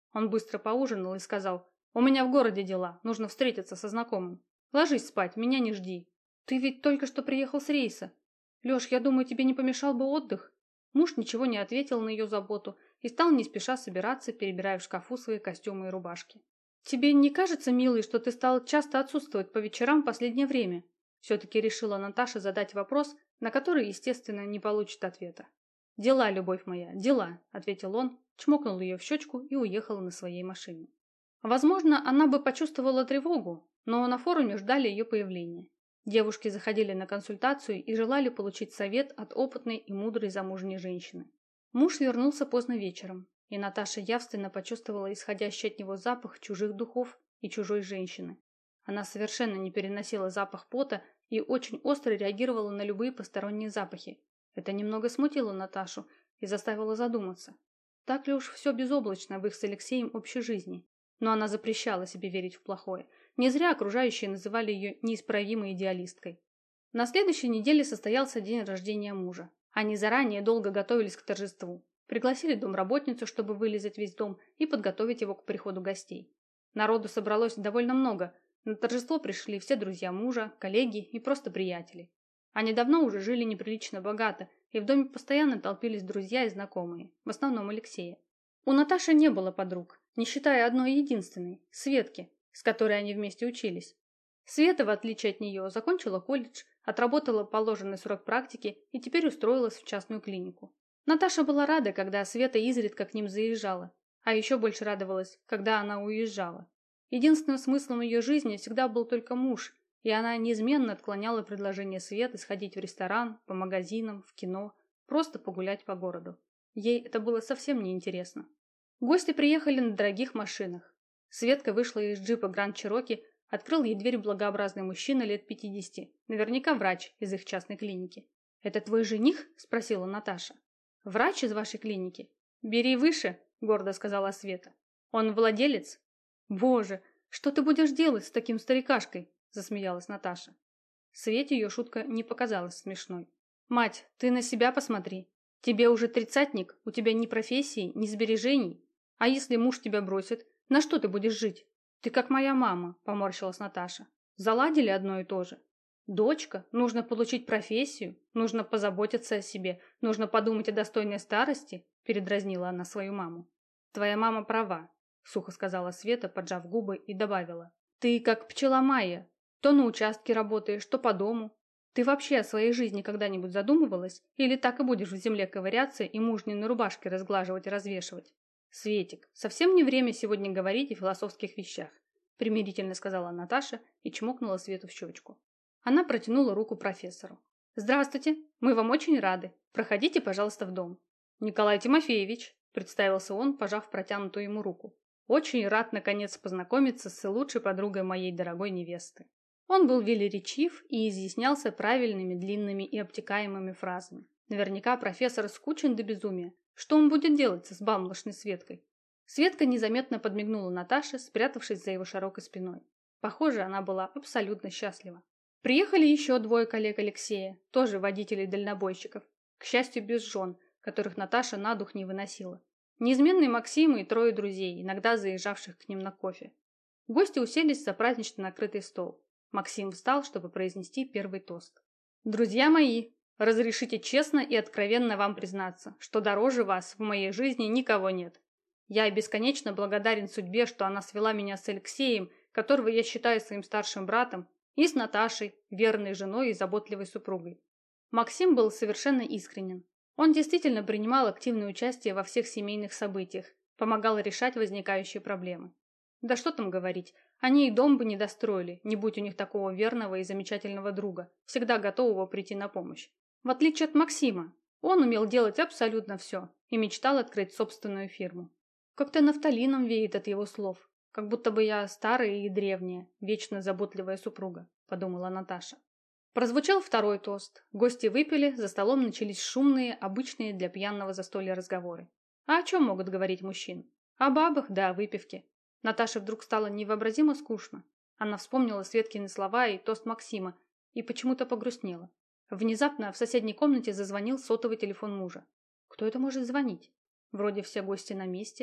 Он быстро поужинал и сказал: «У меня в городе дела, нужно встретиться со знакомым. Ложись спать, меня не жди. Ты ведь только что приехал с рейса. Леш, я думаю, тебе не помешал бы отдых?» Муж ничего не ответил на ее заботу и стал не спеша собираться, перебирая в шкафу свои костюмы и рубашки. «Тебе не кажется, милый, что ты стал часто отсутствовать по вечерам в последнее время?» Все-таки решила Наташа задать вопрос, на который, естественно, не получит ответа. «Дела, любовь моя, дела», — ответил он, чмокнул ее в щечку и уехал на своей машине. Возможно, она бы почувствовала тревогу, но на форуме ждали ее появления. Девушки заходили на консультацию и желали получить совет от опытной и мудрой замужней женщины. Муж вернулся поздно вечером, и Наташа явственно почувствовала исходящий от него запах чужих духов и чужой женщины. Она совершенно не переносила запах пота и очень остро реагировала на любые посторонние запахи. Это немного смутило Наташу и заставило задуматься. Так ли уж все безоблачно в их с Алексеем общей жизни? Но она запрещала себе верить в плохое. Не зря окружающие называли ее неисправимой идеалисткой. На следующей неделе состоялся день рождения мужа. Они заранее долго готовились к торжеству. Пригласили домработницу, чтобы вылизать весь дом и подготовить его к приходу гостей. Народу собралось довольно много. На торжество пришли все друзья мужа, коллеги и просто приятели. Они давно уже жили неприлично богато, и в доме постоянно толпились друзья и знакомые, в основном Алексея. У Наташи не было подруг, не считая одной единственной, Светки, с которой они вместе учились. Света, в отличие от нее, закончила колледж, отработала положенный срок практики и теперь устроилась в частную клинику. Наташа была рада, когда Света изредка к ним заезжала, а еще больше радовалась, когда она уезжала. Единственным смыслом ее жизни всегда был только муж, и она неизменно отклоняла предложение Светы сходить в ресторан, по магазинам, в кино, просто погулять по городу. Ей это было совсем неинтересно. Гости приехали на дорогих машинах. Светка вышла из джипа Гранд Чироки, открыл ей дверь благообразный мужчина лет 50, наверняка врач из их частной клиники. «Это твой жених?» – спросила Наташа. «Врач из вашей клиники?» «Бери выше», – гордо сказала Света. «Он владелец?» «Боже, что ты будешь делать с таким старикашкой?» – засмеялась Наташа. Свете ее шутка не показалась смешной. «Мать, ты на себя посмотри. Тебе уже тридцатник, у тебя ни профессии, ни сбережений. А если муж тебя бросит, на что ты будешь жить?» «Ты как моя мама», – поморщилась Наташа. «Заладили одно и то же. Дочка, нужно получить профессию, нужно позаботиться о себе, нужно подумать о достойной старости», – передразнила она свою маму. «Твоя мама права», – сухо сказала Света, поджав губы, и добавила. «Ты как пчела Майя. То на участке работаешь, то по дому. Ты вообще о своей жизни когда-нибудь задумывалась? Или так и будешь в земле ковыряться и мужнины рубашки разглаживать и развешивать?» «Светик, совсем не время сегодня говорить о философских вещах», – примирительно сказала Наташа и чмокнула Свету в щечку. Она протянула руку профессору. «Здравствуйте, мы вам очень рады. Проходите, пожалуйста, в дом». «Николай Тимофеевич», – представился он, пожав протянутую ему руку. «Очень рад, наконец, познакомиться с лучшей подругой моей дорогой невесты». Он был велеречив и изъяснялся правильными, длинными и обтекаемыми фразами. Наверняка профессор скучен до безумия. Что он будет делать с бамблошной Светкой? Светка незаметно подмигнула Наташе, спрятавшись за его широкой спиной. Похоже, она была абсолютно счастлива. Приехали еще двое коллег Алексея, тоже водителей-дальнобойщиков, к счастью, без жен, которых Наташа на дух не выносила. Неизменный Максим и трое друзей, иногда заезжавших к ним на кофе. Гости уселись за празднично накрытый стол. Максим встал, чтобы произнести первый тост. «Друзья мои, разрешите честно и откровенно вам признаться, что дороже вас в моей жизни никого нет. Я бесконечно благодарен судьбе, что она свела меня с Алексеем, которого я считаю своим старшим братом, и с Наташей, верной женой и заботливой супругой». Максим был совершенно искренен. Он действительно принимал активное участие во всех семейных событиях, помогал решать возникающие проблемы. Да что там говорить, они и дом бы не достроили, не будь у них такого верного и замечательного друга, всегда готового прийти на помощь. В отличие от Максима, он умел делать абсолютно все и мечтал открыть собственную фирму. Как-то нафталином веет от его слов, как будто бы я старая и древняя, вечно заботливая супруга, подумала Наташа. Прозвучал второй тост. Гости выпили, за столом начались шумные, обычные для пьяного застолья разговоры. А о чем могут говорить мужчины? О бабах, да о выпивке. Наташе вдруг стало невообразимо скучно. Она вспомнила Светкины слова и тост Максима и почему-то погрустнела. Внезапно в соседней комнате зазвонил сотовый телефон мужа. Кто это может звонить? Вроде все гости на месте.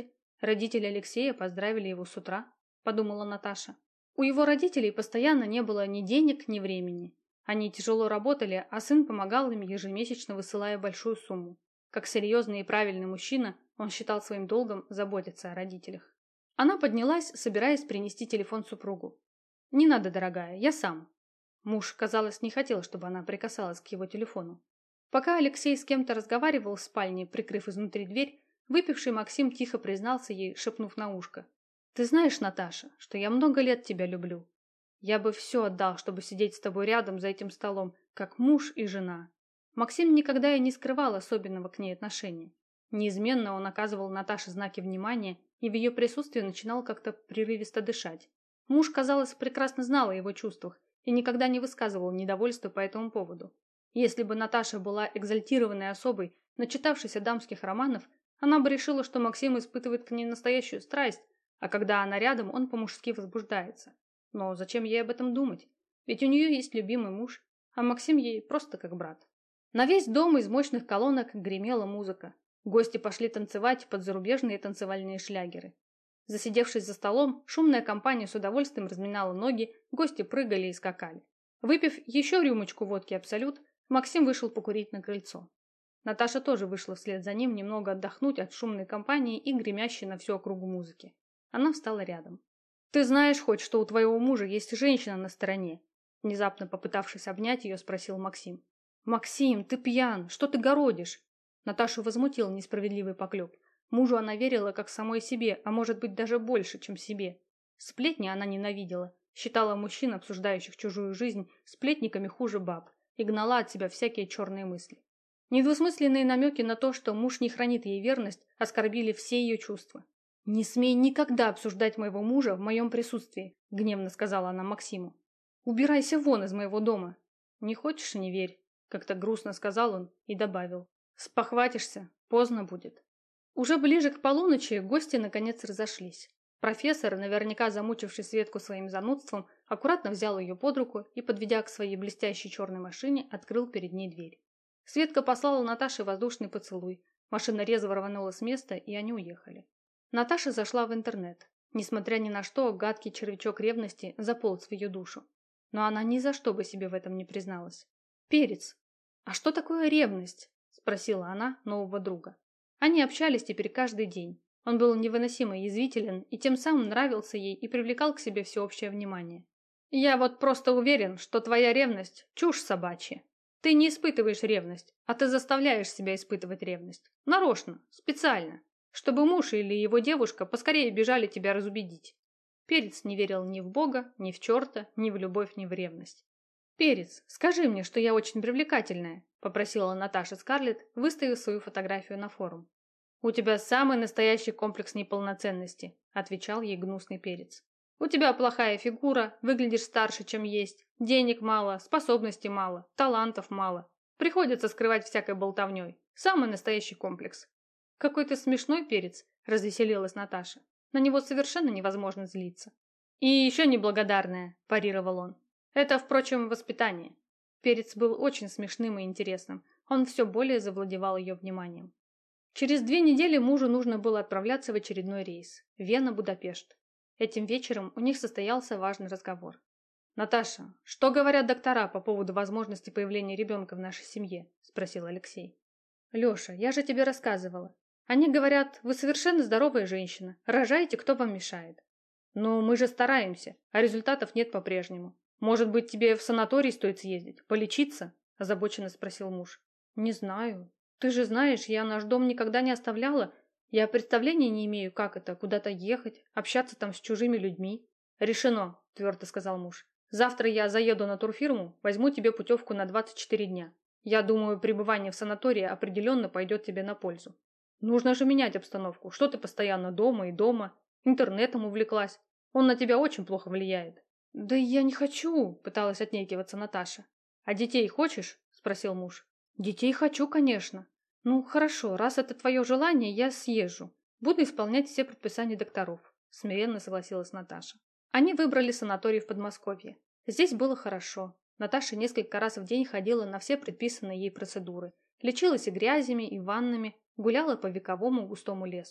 Родители Алексея поздравили его с утра, подумала Наташа. У его родителей постоянно не было ни денег, ни времени. Они тяжело работали, а сын помогал им, ежемесячно высылая большую сумму. Как серьезный и правильный мужчина, он считал своим долгом заботиться о родителях. Она поднялась, собираясь принести телефон супругу. «Не надо, дорогая, я сам». Муж, казалось, не хотел, чтобы она прикасалась к его телефону. Пока Алексей с кем-то разговаривал в спальне, прикрыв изнутри дверь, выпивший Максим тихо признался ей, шепнув на ушко: «Ты знаешь, Наташа, что я много лет тебя люблю. Я бы все отдал, чтобы сидеть с тобой рядом за этим столом, как муж и жена». Максим никогда и не скрывал особенного к ней отношения. Неизменно он оказывал Наташе знаки внимания и в ее присутствии начинал как-то прерывисто дышать. Муж, казалось, прекрасно знал о его чувствах и никогда не высказывал недовольства по этому поводу. Если бы Наташа была экзальтированной особой, начитавшейся дамских романов, она бы решила, что Максим испытывает к ней настоящую страсть, а когда она рядом, он по-мужски возбуждается. Но зачем ей об этом думать? Ведь у нее есть любимый муж, а Максим ей просто как брат. На весь дом из мощных колонок гремела музыка. Гости пошли танцевать под зарубежные танцевальные шлягеры. Засидевшись за столом, шумная компания с удовольствием разминала ноги, гости прыгали и скакали. Выпив еще рюмочку водки «Абсолют», Максим вышел покурить на крыльцо. Наташа тоже вышла вслед за ним немного отдохнуть от шумной компании и гремящей на всю округу музыки. Она встала рядом. «Ты знаешь хоть, что у твоего мужа есть женщина на стороне?» Внезапно попытавшись обнять ее, спросил Максим. «Максим, ты пьян, что ты городишь?» Наташу возмутил несправедливый поклеп. Мужу она верила как самой себе, а может быть даже больше, чем себе. Сплетни она ненавидела, считала мужчин, обсуждающих чужую жизнь, сплетниками хуже баб, и гнала от себя всякие черные мысли. Недвусмысленные намеки на то, что муж не хранит ей верность, оскорбили все ее чувства. «Не смей никогда обсуждать моего мужа в моем присутствии», — гневно сказала она Максиму. «Убирайся вон из моего дома». «Не хочешь — не верь», — как-то грустно сказал он и добавил. «Спохватишься, поздно будет». Уже ближе к полуночи гости наконец разошлись. Профессор, наверняка замучивший Светку своим занудством, аккуратно взял ее под руку и, подведя к своей блестящей черной машине, открыл перед ней дверь. Светка послала Наташе воздушный поцелуй. Машина резво рванула с места, и они уехали. Наташа зашла в интернет. Несмотря ни на что, гадкий червячок ревности заполз в ее душу. Но она ни за что бы себе в этом не призналась. «Перец, а что такое ревность?» – спросила она нового друга. Они общались теперь каждый день. Он был невыносимо язвителен и тем самым нравился ей и привлекал к себе всеобщее внимание. «Я вот просто уверен, что твоя ревность – чушь собачья. Ты не испытываешь ревность, а ты заставляешь себя испытывать ревность. Нарочно, специально, чтобы муж или его девушка поскорее бежали тебя разубедить». Перец не верил ни в Бога, ни в черта, ни в любовь, ни в ревность. «Перец, скажи мне, что я очень привлекательная», – попросила Наташа Скарлетт, выставив свою фотографию на форум. «У тебя самый настоящий комплекс неполноценности», – отвечал ей гнусный Перец. «У тебя плохая фигура, выглядишь старше, чем есть, денег мало, способностей мало, талантов мало. Приходится скрывать всякой болтовней. Самый настоящий комплекс». «Какой ты смешной, Перец», – развеселилась Наташа. На него совершенно невозможно злиться. «И еще неблагодарная», – парировал он. «Это, впрочем, воспитание». Перец был очень смешным и интересным. Он все более завладевал ее вниманием. Через 2 недели мужу нужно было отправляться в очередной рейс – Вена-Будапешт. Этим вечером у них состоялся важный разговор. «Наташа, что говорят доктора по поводу возможности появления ребенка в нашей семье?» – спросил Алексей. «Леша, я же тебе рассказывала. Они говорят, вы совершенно здоровая женщина, рожайте, кто вам мешает». «Но мы же стараемся, а результатов нет по-прежнему. Может быть, тебе в санаторий стоит съездить, полечиться?» – озабоченно спросил муж. «Не знаю. Ты же знаешь, я наш дом никогда не оставляла. Я представления не имею, как это, куда-то ехать, общаться там с чужими людьми». «Решено», – твердо сказал муж. «Завтра я заеду на турфирму, возьму тебе путевку на 24 дня. Я думаю, пребывание в санатории определенно пойдет тебе на пользу. Нужно же менять обстановку. Что ты постоянно дома и дома? Интернетом увлеклась. Он на тебя очень плохо влияет». «Да я не хочу», – пыталась отнекиваться Наташа. «А детей хочешь?» – спросил муж. «Детей хочу, конечно. Ну, хорошо, раз это твое желание, я съезжу. Буду исполнять все предписания докторов», – смиренно согласилась Наташа. Они выбрали санаторий в Подмосковье. Здесь было хорошо. Наташа несколько раз в день ходила на все предписанные ей процедуры. Лечилась и грязями, и ваннами, гуляла по вековому густому лесу.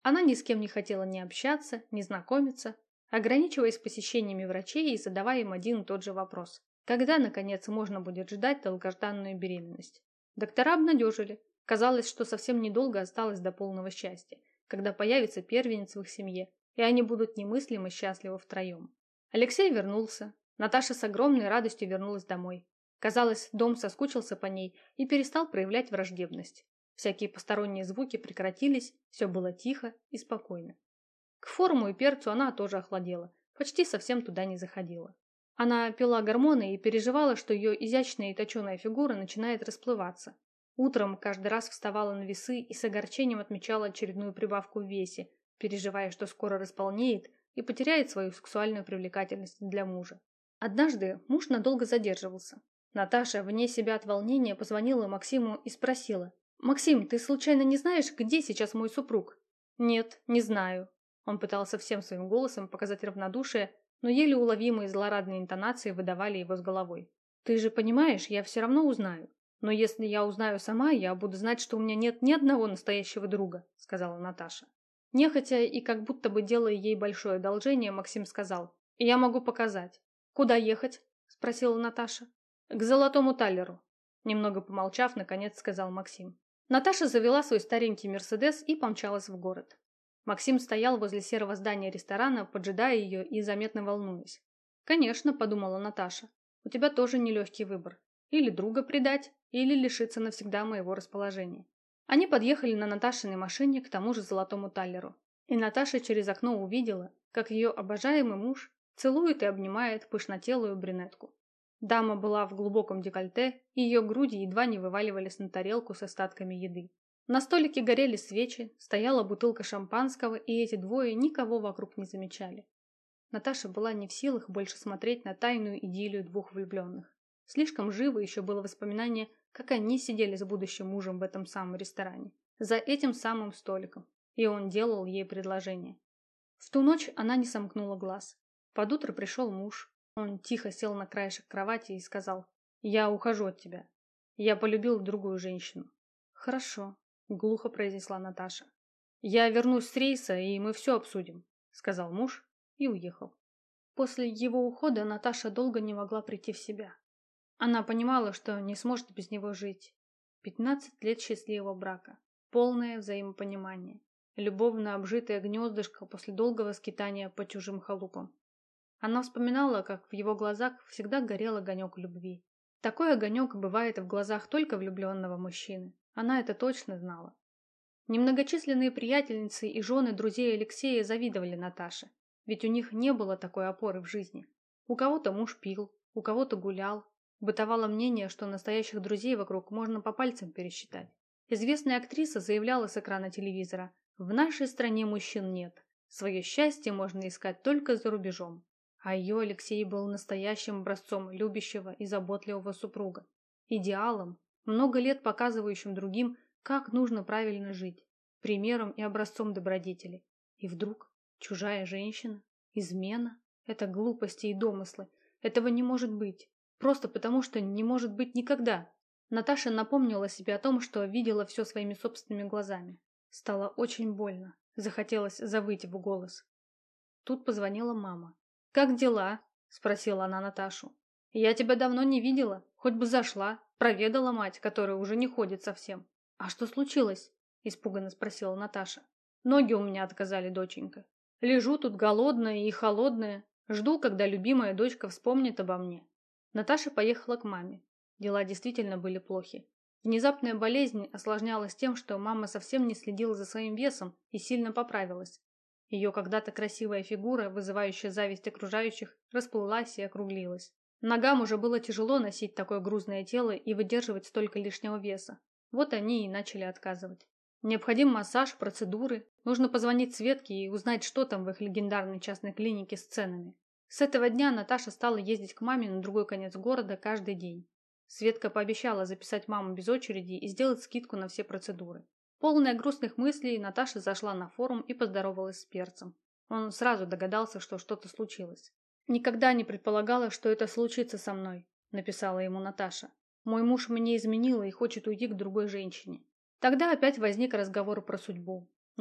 Она ни с кем не хотела ни общаться, ни знакомиться, ограничиваясь посещениями врачей и задавая им один и тот же вопрос. Когда, наконец, можно будет ждать долгожданную беременность? Доктора обнадежили. Казалось, что совсем недолго осталось до полного счастья, когда появится первенец в их семье, и они будут немыслимо счастливы втроем. Алексей вернулся. Наташа с огромной радостью вернулась домой. Казалось, дом соскучился по ней и перестал проявлять враждебность. Всякие посторонние звуки прекратились, все было тихо и спокойно. К форуму и перцу она тоже охладела, почти совсем туда не заходила. Она пила гормоны и переживала, что ее изящная и точеная фигура начинает расплываться. Утром каждый раз вставала на весы и с огорчением отмечала очередную прибавку в весе, переживая, что скоро располнеет и потеряет свою сексуальную привлекательность для мужа. Однажды муж надолго задерживался. Наташа, вне себя от волнения, позвонила Максиму и спросила: «Максим, ты случайно не знаешь, где сейчас мой супруг?» «Нет, не знаю». Он пытался всем своим голосом показать равнодушие, но еле уловимые злорадные интонации выдавали его с головой. «Ты же понимаешь, я все равно узнаю. Но если я узнаю сама, я буду знать, что у меня нет ни одного настоящего друга», — сказала Наташа. Нехотя и как будто бы делая ей большое одолжение, Максим сказал: «Я могу показать». «Куда ехать?» — спросила Наташа. «К Золотому Таллеру», — немного помолчав, наконец сказал Максим. Наташа завела свой старенький «Мерседес» и помчалась в город. Максим стоял возле серого здания ресторана, поджидая ее и заметно волнуясь. «Конечно», — подумала Наташа, — «у тебя тоже нелегкий выбор. Или друга предать, или лишиться навсегда моего расположения». Они подъехали на Наташиной машине к тому же Золотому Таллеру. И Наташа через окно увидела, как ее обожаемый муж целует и обнимает пышнотелую брюнетку. Дама была в глубоком декольте, и ее груди едва не вываливались на тарелку с остатками еды. На столике горели свечи, стояла бутылка шампанского, и эти двое никого вокруг не замечали. Наташа была не в силах больше смотреть на тайную идиллию двух влюбленных. Слишком живо еще было воспоминание, как они сидели с будущим мужем в этом самом ресторане, за этим самым столиком, и он делал ей предложение. В ту ночь она не сомкнула глаз. Под утро пришел муж. Он тихо сел на краешек кровати и сказал: «Я ухожу от тебя. Я полюбил другую женщину». «Хорошо», — глухо произнесла Наташа. «Я вернусь с рейса, и мы все обсудим», — сказал муж и уехал. После его ухода Наташа долго не могла прийти в себя. Она понимала, что не сможет без него жить. 15 лет счастливого брака, полное взаимопонимание, любовно обжитое гнездышко после долгого скитания по чужим халупам. Она вспоминала, как в его глазах всегда горел огонек любви. Такой огонек бывает в глазах только влюбленного мужчины. Она это точно знала. Немногочисленные приятельницы и жены друзей Алексея завидовали Наташе, ведь у них не было такой опоры в жизни. У кого-то муж пил, у кого-то гулял. Бытовало мнение, что настоящих друзей вокруг можно по пальцам пересчитать. Известная актриса заявляла с экрана телевизора: «В нашей стране мужчин нет. Свое счастье можно искать только за рубежом». А ее Алексей был настоящим образцом любящего и заботливого супруга. Идеалом, много лет показывающим другим, как нужно правильно жить. Примером и образцом добродетели. И вдруг чужая женщина, измена – это глупости и домыслы. Этого не может быть. Просто потому, что не может быть никогда. Наташа напомнила себе о том, что видела все своими собственными глазами. Стало очень больно. Захотелось завыть в голос. Тут позвонила мама. «Как дела?» – спросила она Наташу. «Я тебя давно не видела. Хоть бы зашла. Проведала мать, которая уже не ходит совсем». «А что случилось?» – испуганно спросила Наташа. «Ноги у меня отказали, доченька. Лежу тут голодная и холодная. Жду, когда любимая дочка вспомнит обо мне». Наташа поехала к маме. Дела действительно были плохи. Внезапная болезнь осложнялась тем, что мама совсем не следила за своим весом и сильно поправилась. Ее когда-то красивая фигура, вызывающая зависть окружающих, расплылась и округлилась. Ногам уже было тяжело носить такое грузное тело и выдерживать столько лишнего веса. Вот они и начали отказывать. Необходим массаж, процедуры. Нужно позвонить Светке и узнать, что там в их легендарной частной клинике с ценами. С этого дня Наташа стала ездить к маме на другой конец города каждый день. Светка пообещала записать маму без очереди и сделать скидку на все процедуры. Полная грустных мыслей, Наташа зашла на форум и поздоровалась с Перцем. Он сразу догадался, что что-то случилось. «Никогда не предполагала, что это случится со мной», — написала ему Наташа. «Мой муж мне изменил и хочет уйти к другой женщине». Тогда опять возник разговор про судьбу.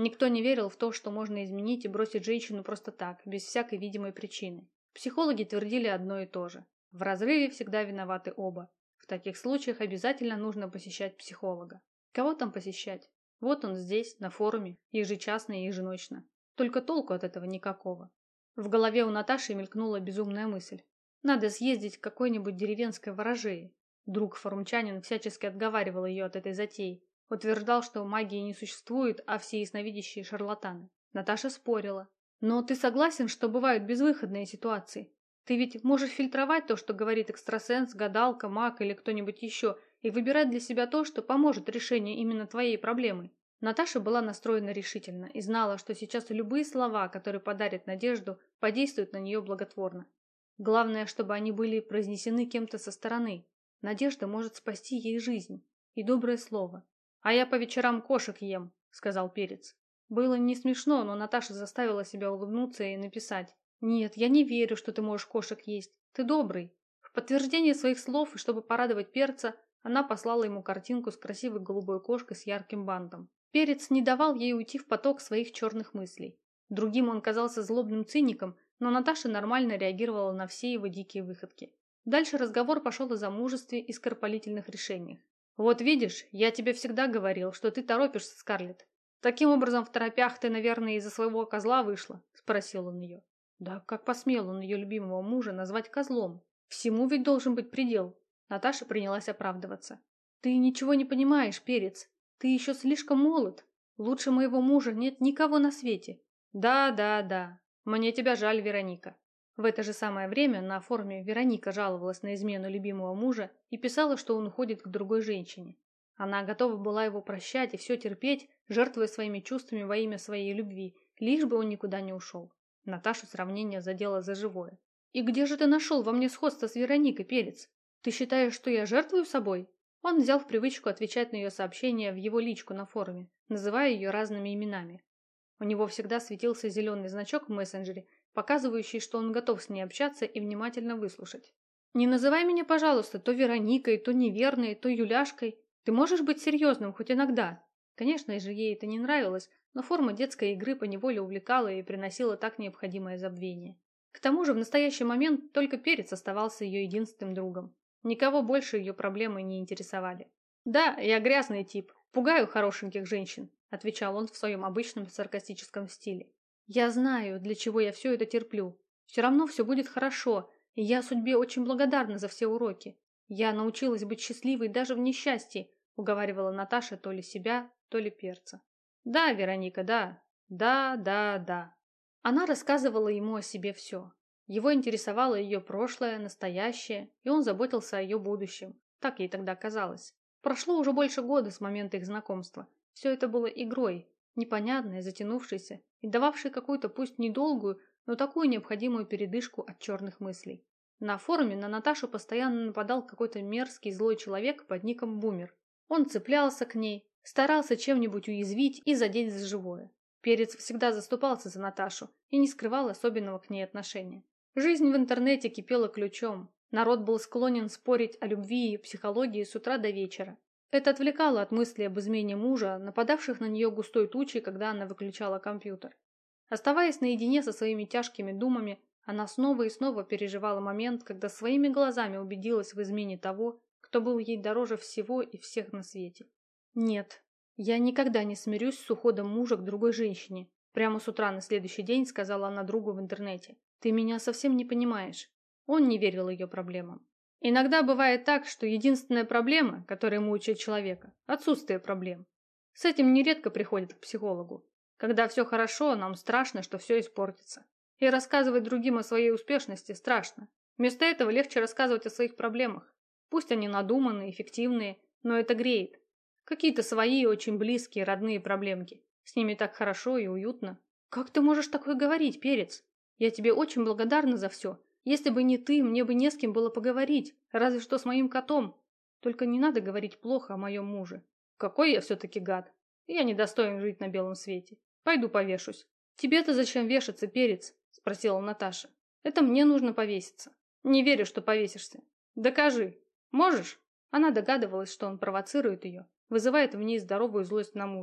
Никто не верил в то, что можно изменить и бросить женщину просто так, без всякой видимой причины. Психологи твердили одно и то же. В разрыве всегда виноваты оба. В таких случаях обязательно нужно посещать психолога. Кого там посещать? Вот он здесь, на форуме, ежечасно и еженочно. Только толку от этого никакого. В голове у Наташи мелькнула безумная мысль. Надо съездить к какой-нибудь деревенской ворожее. Друг форумчанин всячески отговаривал ее от этой затеи. Утверждал, что магии не существует, а все ясновидящие шарлатаны. Наташа спорила. Но ты согласен, что бывают безвыходные ситуации? Ты ведь можешь фильтровать то, что говорит экстрасенс, гадалка, маг или кто-нибудь еще, и выбирать для себя то, что поможет решению именно твоей проблемы. Наташа была настроена решительно и знала, что сейчас любые слова, которые подарят надежду, подействуют на нее благотворно. Главное, чтобы они были произнесены кем-то со стороны. Надежда может спасти ей жизнь. И доброе слово. «А я по вечерам кошек ем», — сказал Перец. Было не смешно, но Наташа заставила себя улыбнуться и написать: «Нет, я не верю, что ты можешь кошек есть. Ты добрый». В подтверждение своих слов и чтобы порадовать Перца, она послала ему картинку с красивой голубой кошкой с ярким бантом. Перец не давал ей уйти в поток своих черных мыслей. Другим он казался злобным циником, но Наташа нормально реагировала на все его дикие выходки. Дальше разговор пошел о замужестве и скоропалительных решениях. «Вот видишь, я тебе всегда говорил, что ты торопишься, Скарлетт. Таким образом, в торопях ты, наверное, из-за своего козла вышла?» – спросил он ее. Да как посмел он ее любимого мужа назвать козлом? Всему ведь должен быть предел. Наташа принялась оправдываться. «Ты ничего не понимаешь, Перец. Ты еще слишком молод. Лучше моего мужа нет никого на свете». «Да, да, да. Мне тебя жаль, Вероника». В это же самое время на форуме Вероника жаловалась на измену любимого мужа и писала, что он уходит к другой женщине. Она готова была его прощать и все терпеть, жертвуя своими чувствами во имя своей любви, лишь бы он никуда не ушел. Наташу сравнение задело за живое. «И где же ты нашел во мне сходство с Вероникой, Перец? Ты считаешь, что я жертвую собой?» Он взял в привычку отвечать на ее сообщения в его личку на форуме, называя ее разными именами. У него всегда светился зеленый значок в мессенджере, показывающий, что он готов с ней общаться и внимательно выслушать. «Не называй меня, пожалуйста, то Вероникой, то неверной, то Юляшкой. Ты можешь быть серьезным хоть иногда?» Конечно же, ей это не нравилось, но форма детской игры поневоле увлекала и приносила так необходимое забвение. К тому же в настоящий момент только Перец оставался ее единственным другом. Никого больше ее проблемы не интересовали. «Да, я грязный тип, пугаю хорошеньких женщин», отвечал он в своем обычном саркастическом стиле. «Я знаю, для чего я все это терплю. Все равно все будет хорошо, и я судьбе очень благодарна за все уроки. Я научилась быть счастливой даже в несчастье», уговаривала Наташа то ли себя, то ли Перца. «Да, Вероника, да. Да, да, да». Она рассказывала ему о себе все. Его интересовало ее прошлое, настоящее, и он заботился о ее будущем. Так ей тогда казалось. Прошло уже больше года с момента их знакомства. Все это было игрой, непонятной, затянувшейся и дававшей какую-то пусть недолгую, но такую необходимую передышку от черных мыслей. На форуме на Наташу постоянно нападал какой-то мерзкий злой человек под ником Бумер. Он цеплялся к ней, старался чем-нибудь уязвить и задеть за живое. Перец всегда заступался за Наташу и не скрывал особенного к ней отношения. Жизнь в интернете кипела ключом. Народ был склонен спорить о любви и психологии с утра до вечера. Это отвлекало от мыслей об измене мужа, нападавших на нее густой тучей, когда она выключала компьютер. Оставаясь наедине со своими тяжкими думами, она снова и снова переживала момент, когда своими глазами убедилась в измене того, кто был ей дороже всего и всех на свете. «Нет, я никогда не смирюсь с уходом мужа к другой женщине», прямо с утра на следующий день сказала она другу в интернете. «Ты меня совсем не понимаешь». Он не верил ее проблемам. Иногда бывает так, что единственная проблема, которая мучает человека – отсутствие проблем. С этим нередко приходят к психологу. Когда все хорошо, нам страшно, что все испортится. И рассказывать другим о своей успешности страшно. Вместо этого легче рассказывать о своих проблемах. Пусть они надуманные, эффективные, но это греет. Какие-то свои, очень близкие, родные проблемки. С ними так хорошо и уютно. Как ты можешь такое говорить, Перец? Я тебе очень благодарна за все. Если бы не ты, мне бы не с кем было поговорить, разве что с моим котом. Только не надо говорить плохо о моем муже. Какой я все-таки гад. Я недостоин жить на белом свете. Пойду повешусь. Тебе-то зачем вешаться, Перец? Спросила Наташа. Это мне нужно повеситься. Не верю, что повесишься. Докажи. Можешь? Она догадывалась, что он провоцирует ее, вызывает в ней здоровую злость на мужа.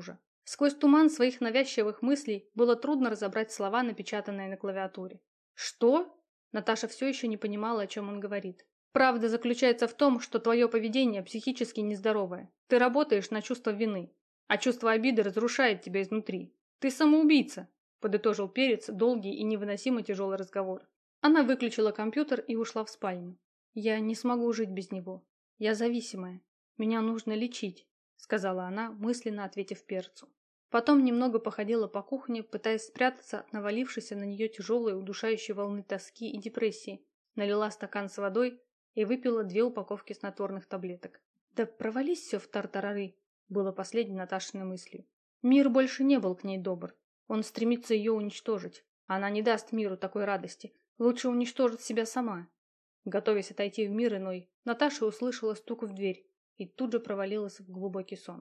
Сквозь туман своих навязчивых мыслей было трудно разобрать слова, напечатанные на клавиатуре. «Что?» Наташа все еще не понимала, о чем он говорит. «Правда заключается в том, что твое поведение психически нездоровое. Ты работаешь на чувство вины, а чувство обиды разрушает тебя изнутри. Ты самоубийца», – подытожил Перец долгий и невыносимо тяжелый разговор. Она выключила компьютер и ушла в спальню. «Я не смогу жить без него. Я зависимая. Меня нужно лечить», – сказала она, мысленно ответив Перцу. Потом немного походила по кухне, пытаясь спрятаться от навалившейся на нее тяжелой удушающей волны тоски и депрессии, налила стакан с водой и выпила 2 упаковки снотворных таблеток. «Да провались все в тартарары», – было последней Наташиной мыслью. Мир больше не был к ней добр. Он стремится ее уничтожить. Она не даст миру такой радости. Лучше уничтожит себя сама. Готовясь отойти в мир иной, Наташа услышала стук в дверь и тут же провалилась в глубокий сон.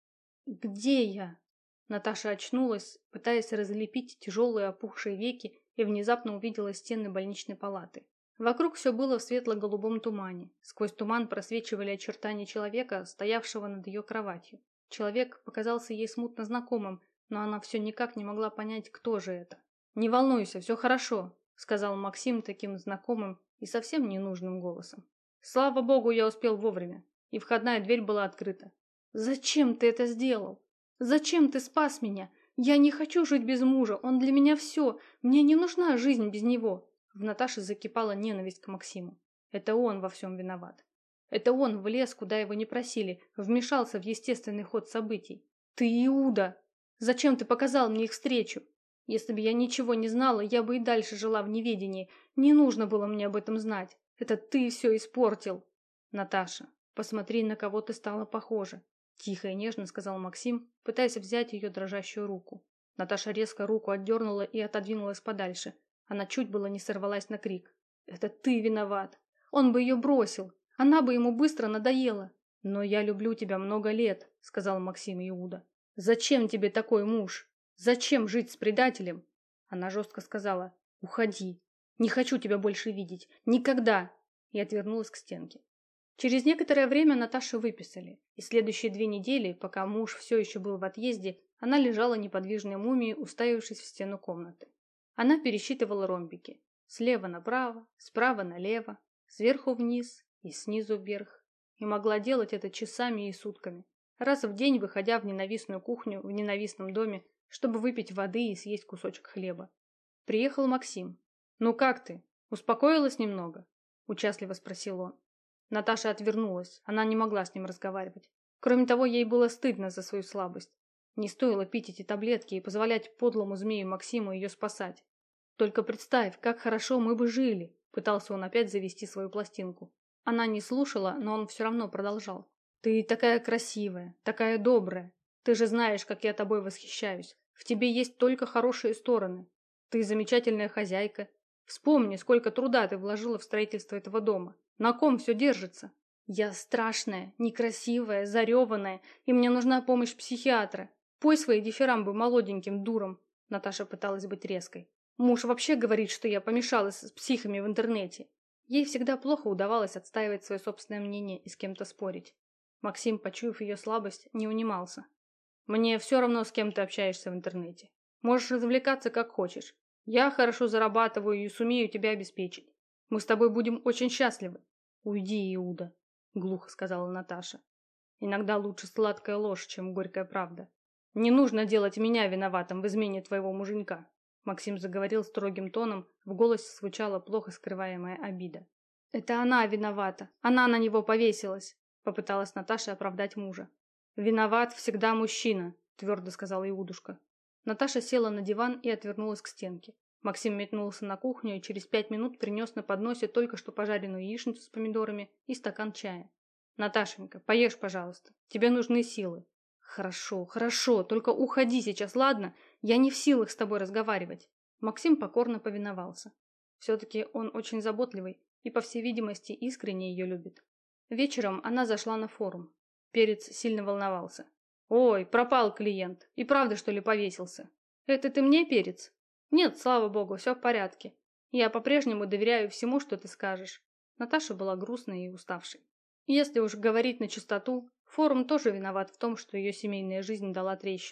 «Где я?» Наташа очнулась, пытаясь разлепить тяжелые опухшие веки, и внезапно увидела стены больничной палаты. Вокруг все было в светло-голубом тумане. Сквозь туман просвечивали очертания человека, стоявшего над ее кроватью. Человек показался ей смутно знакомым, но она все никак не могла понять, кто же это. «Не волнуйся, все хорошо», — сказал Максим таким знакомым и совсем ненужным голосом. «Слава богу, я успел вовремя, и входная дверь была открыта». «Зачем ты это сделал? Зачем ты спас меня? Я не хочу жить без мужа, он для меня все, мне не нужна жизнь без него». В Наташе закипала ненависть к Максиму. Это он во всем виноват. Это он влез, куда его не просили, вмешался в естественный ход событий. «Ты Иуда! Зачем ты показал мне их встречу? Если бы я ничего не знала, я бы и дальше жила в неведении. Не нужно было мне об этом знать. Это ты все испортил». «Наташа, посмотри, на кого ты стала похожа», – тихо и нежно сказал Максим, пытаясь взять ее дрожащую руку. Наташа резко руку отдернула и отодвинулась подальше. Она чуть было не сорвалась на крик. «Это ты виноват! Он бы ее бросил! Она бы ему быстро надоела!» «Но я люблю тебя много лет», – сказал Максим Иуда. «Зачем тебе такой муж? Зачем жить с предателем?» Она жестко сказала: «Уходи! Не хочу тебя больше видеть! Никогда!» И отвернулась к стенке. Через некоторое время Наташу выписали, и следующие 2 недели, пока муж все еще был в отъезде, она лежала неподвижной мумией, уставившись в стену комнаты. Она пересчитывала ромбики. Слева направо, справа налево, сверху вниз и снизу вверх. И могла делать это часами и сутками. Раз в день выходя в ненавистную кухню в ненавистном доме, чтобы выпить воды и съесть кусочек хлеба. Приехал Максим. «Ну как ты? Успокоилась немного?» – участливо спросил он. Наташа отвернулась, она не могла с ним разговаривать. Кроме того, ей было стыдно за свою слабость. Не стоило пить эти таблетки и позволять подлому змею Максиму ее спасать. «Только представь, как хорошо мы бы жили», – пытался он опять завести свою пластинку. Она не слушала, но он все равно продолжал. «Ты такая красивая, такая добрая. Ты же знаешь, как я тобой восхищаюсь. В тебе есть только хорошие стороны. Ты замечательная хозяйка. Вспомни, сколько труда ты вложила в строительство этого дома. На ком все держится? Я страшная, некрасивая, зареванная, и мне нужна помощь психиатра. Пой свои дифирамбы молоденьким дурам». Наташа пыталась быть резкой. «Муж вообще говорит, что я помешалась с психами в интернете». Ей всегда плохо удавалось отстаивать свое собственное мнение и с кем-то спорить. Максим, почуяв ее слабость, не унимался. «Мне все равно, с кем ты общаешься в интернете. Можешь развлекаться как хочешь. Я хорошо зарабатываю и сумею тебя обеспечить. Мы с тобой будем очень счастливы». «Уйди, Иуда», — глухо сказала Наташа. «Иногда лучше сладкая ложь, чем горькая правда. Не нужно делать меня виноватым в измене твоего муженька». Максим заговорил строгим тоном, в голосе звучала плохо скрываемая обида. «Это она виновата, она на него повесилась», — попыталась Наташа оправдать мужа. «Виноват всегда мужчина», — твердо сказала Иудушка. Наташа села на диван и отвернулась к стенке. Максим метнулся на кухню и через 5 минут принес на подносе только что пожаренную яичницу с помидорами и стакан чая. «Наташенька, поешь, пожалуйста, тебе нужны силы». «Хорошо, хорошо, только уходи сейчас, ладно? Я не в силах с тобой разговаривать». Максим покорно повиновался. Все-таки он очень заботливый и, по всей видимости, искренне ее любит. Вечером она зашла на форум. Перец сильно волновался. «Ой, пропал клиент. И правда, что ли, повесился?» «Это ты мне, Перец?» «Нет, слава богу, все в порядке. Я по-прежнему доверяю всему, что ты скажешь». Наташа была грустной и уставшей. Если уж говорить на чистоту, форум тоже виноват в том, что ее семейная жизнь дала трещину.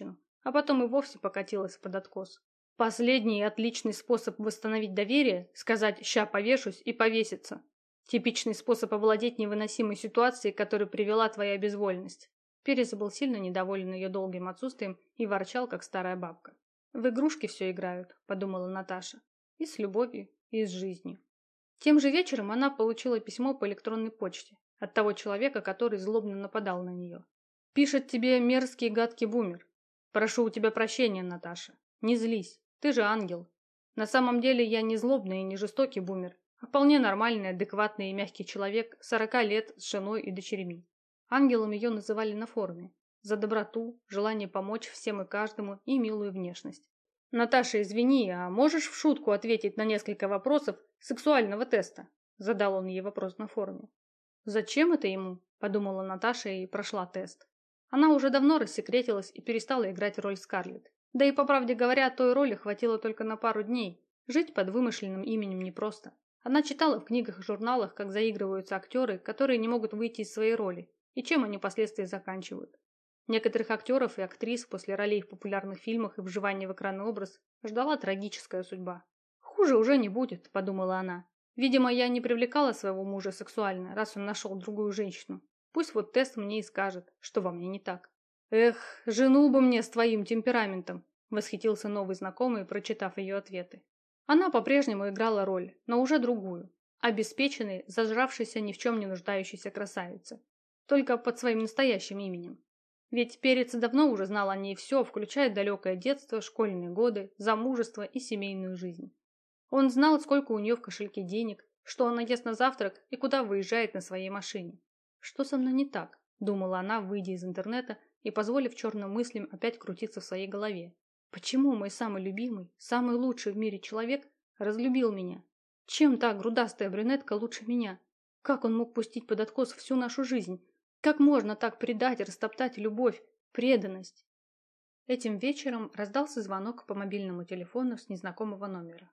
а потом и вовсе покатилась под откос. Последний и отличный способ восстановить доверие – сказать «ща повешусь» и повеситься. Типичный способ овладеть невыносимой ситуацией, к которой привела твоя безвольность. Перес был сильно недоволен ее долгим отсутствием и ворчал, как старая бабка. «В игрушки все играют», – подумала Наташа. «И с любовью, и с жизнью». Тем же вечером она получила письмо по электронной почте от того человека, который злобно нападал на нее. «Пишет тебе мерзкий гадкий бумер. Прошу у тебя прощения, Наташа. Не злись, ты же ангел. На самом деле я не злобный и не жестокий бумер, а вполне нормальный, адекватный и мягкий человек, 40 лет, с женой и дочерьми». Ангелом ее называли на форуме. За доброту, желание помочь всем и каждому и милую внешность. «Наташа, извини, а можешь в шутку ответить на несколько вопросов сексуального теста?» Задал он ей вопрос на форуме. «Зачем это ему?» – подумала Наташа и прошла тест. Она уже давно рассекретилась и перестала играть роль Скарлетт. Да и, по правде говоря, той роли хватило только на пару дней. Жить под вымышленным именем непросто. Она читала в книгах и журналах, как заигрываются актеры, которые не могут выйти из своей роли, и чем они впоследствии заканчивают. Некоторых актеров и актрис после ролей в популярных фильмах и вживания в экранный образ ждала трагическая судьба. «Хуже уже не будет», – подумала она. «Видимо, я не привлекала своего мужа сексуально, раз он нашел другую женщину. Пусть вот тест мне и скажет, что во мне не так». «Эх, жену бы мне с твоим темпераментом», – восхитился новый знакомый, прочитав ее ответы. Она по-прежнему играла роль, но уже другую. Обеспеченной, зажравшейся, ни в чем не нуждающейся красавицы. Только под своим настоящим именем. Ведь Перец давно уже знал о ней все, включая далекое детство, школьные годы, замужество и семейную жизнь. Он знал, сколько у нее в кошельке денег, что она ест на завтрак и куда выезжает на своей машине. «Что со мной не так?» – думала она, выйдя из интернета и позволив черным мыслям опять крутиться в своей голове. «Почему мой самый любимый, самый лучший в мире человек разлюбил меня? Чем та грудастая брюнетка лучше меня? Как он мог пустить под откос всю нашу жизнь? Как можно так предать и растоптать любовь, преданность?» Этим вечером раздался звонок по мобильному телефону с незнакомого номера.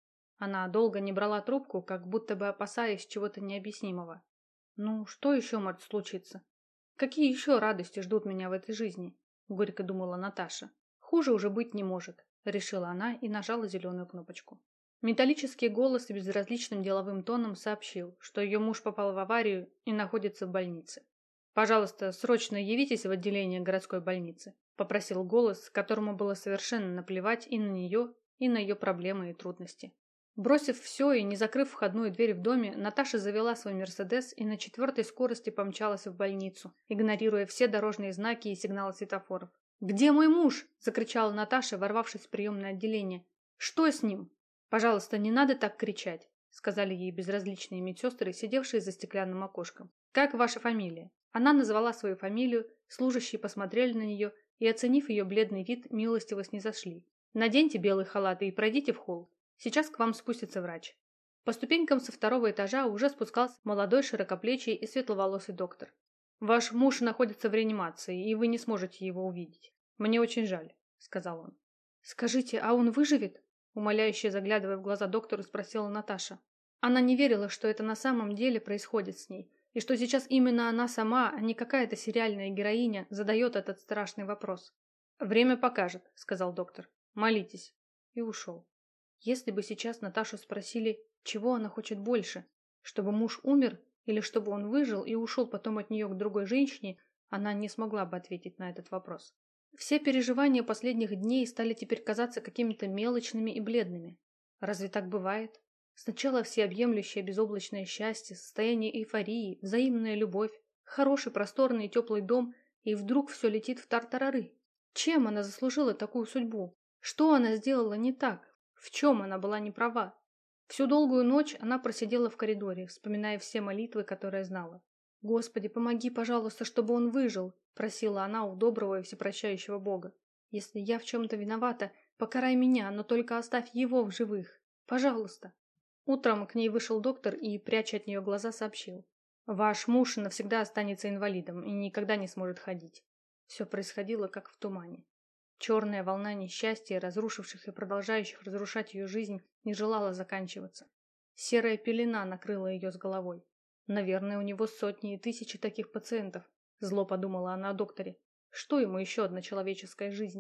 Она долго не брала трубку, как будто бы опасаясь чего-то необъяснимого. «Ну, что еще может случиться? Какие еще радости ждут меня в этой жизни?» – горько думала Наташа. «Хуже уже быть не может», – решила она и нажала зеленую кнопочку. Металлический голос безразличным деловым тоном сообщил, что ее муж попал в аварию и находится в больнице. «Пожалуйста, срочно явитесь в отделение городской больницы», – попросил голос, которому было совершенно наплевать и на нее, и на ее проблемы и трудности. Бросив все и не закрыв входную дверь в доме, Наташа завела свой «Мерседес» и на 4-й скорости помчалась в больницу, игнорируя все дорожные знаки и сигналы светофоров. «Где мой муж?» – закричала Наташа, ворвавшись в приемное отделение. «Что с ним?» «Пожалуйста, не надо так кричать», – сказали ей безразличные медсестры, сидевшие за стеклянным окошком. «Как ваша фамилия?» Она назвала свою фамилию, служащие посмотрели на нее и, оценив ее бледный вид, милостиво снизошли. «Наденьте белый халат и пройдите в холл. Сейчас к вам спустится врач». По ступенькам со 2-го этажа уже спускался молодой широкоплечий и светловолосый доктор. «Ваш муж находится в реанимации, и вы не сможете его увидеть. Мне очень жаль», — сказал он. «Скажите, а он выживет?» — умоляюще заглядывая в глаза доктору, спросила Наташа. Она не верила, что это на самом деле происходит с ней, и что сейчас именно она сама, а не какая-то сериальная героиня, задает этот страшный вопрос. «Время покажет», — сказал доктор. «Молитесь». И ушел. Если бы сейчас Наташу спросили, чего она хочет больше, чтобы муж умер или чтобы он выжил и ушел потом от нее к другой женщине, она не смогла бы ответить на этот вопрос. Все переживания последних дней стали теперь казаться какими-то мелочными и бледными. Разве так бывает? Сначала всеобъемлющее безоблачное счастье, состояние эйфории, взаимная любовь, хороший просторный и теплый дом, и вдруг все летит в тартарары. Чем она заслужила такую судьбу? Что она сделала не так? В чем она была не права? Всю долгую ночь она просидела в коридоре, вспоминая все молитвы, которые знала. «Господи, помоги, пожалуйста, чтобы он выжил», – просила она у доброго и всепрощающего Бога. «Если я в чем-то виновата, покарай меня, но только оставь его в живых. Пожалуйста». Утром к ней вышел доктор и, пряча от нее глаза, сообщил. «Ваш муж навсегда останется инвалидом и никогда не сможет ходить». Все происходило, как в тумане. Черная волна несчастья, разрушивших и продолжающих разрушать ее жизнь, не желала заканчиваться. Серая пелена накрыла ее с головой. Наверное, у него сотни и тысячи таких пациентов. Зло подумала она о докторе. Что ему еще одна человеческая жизнь?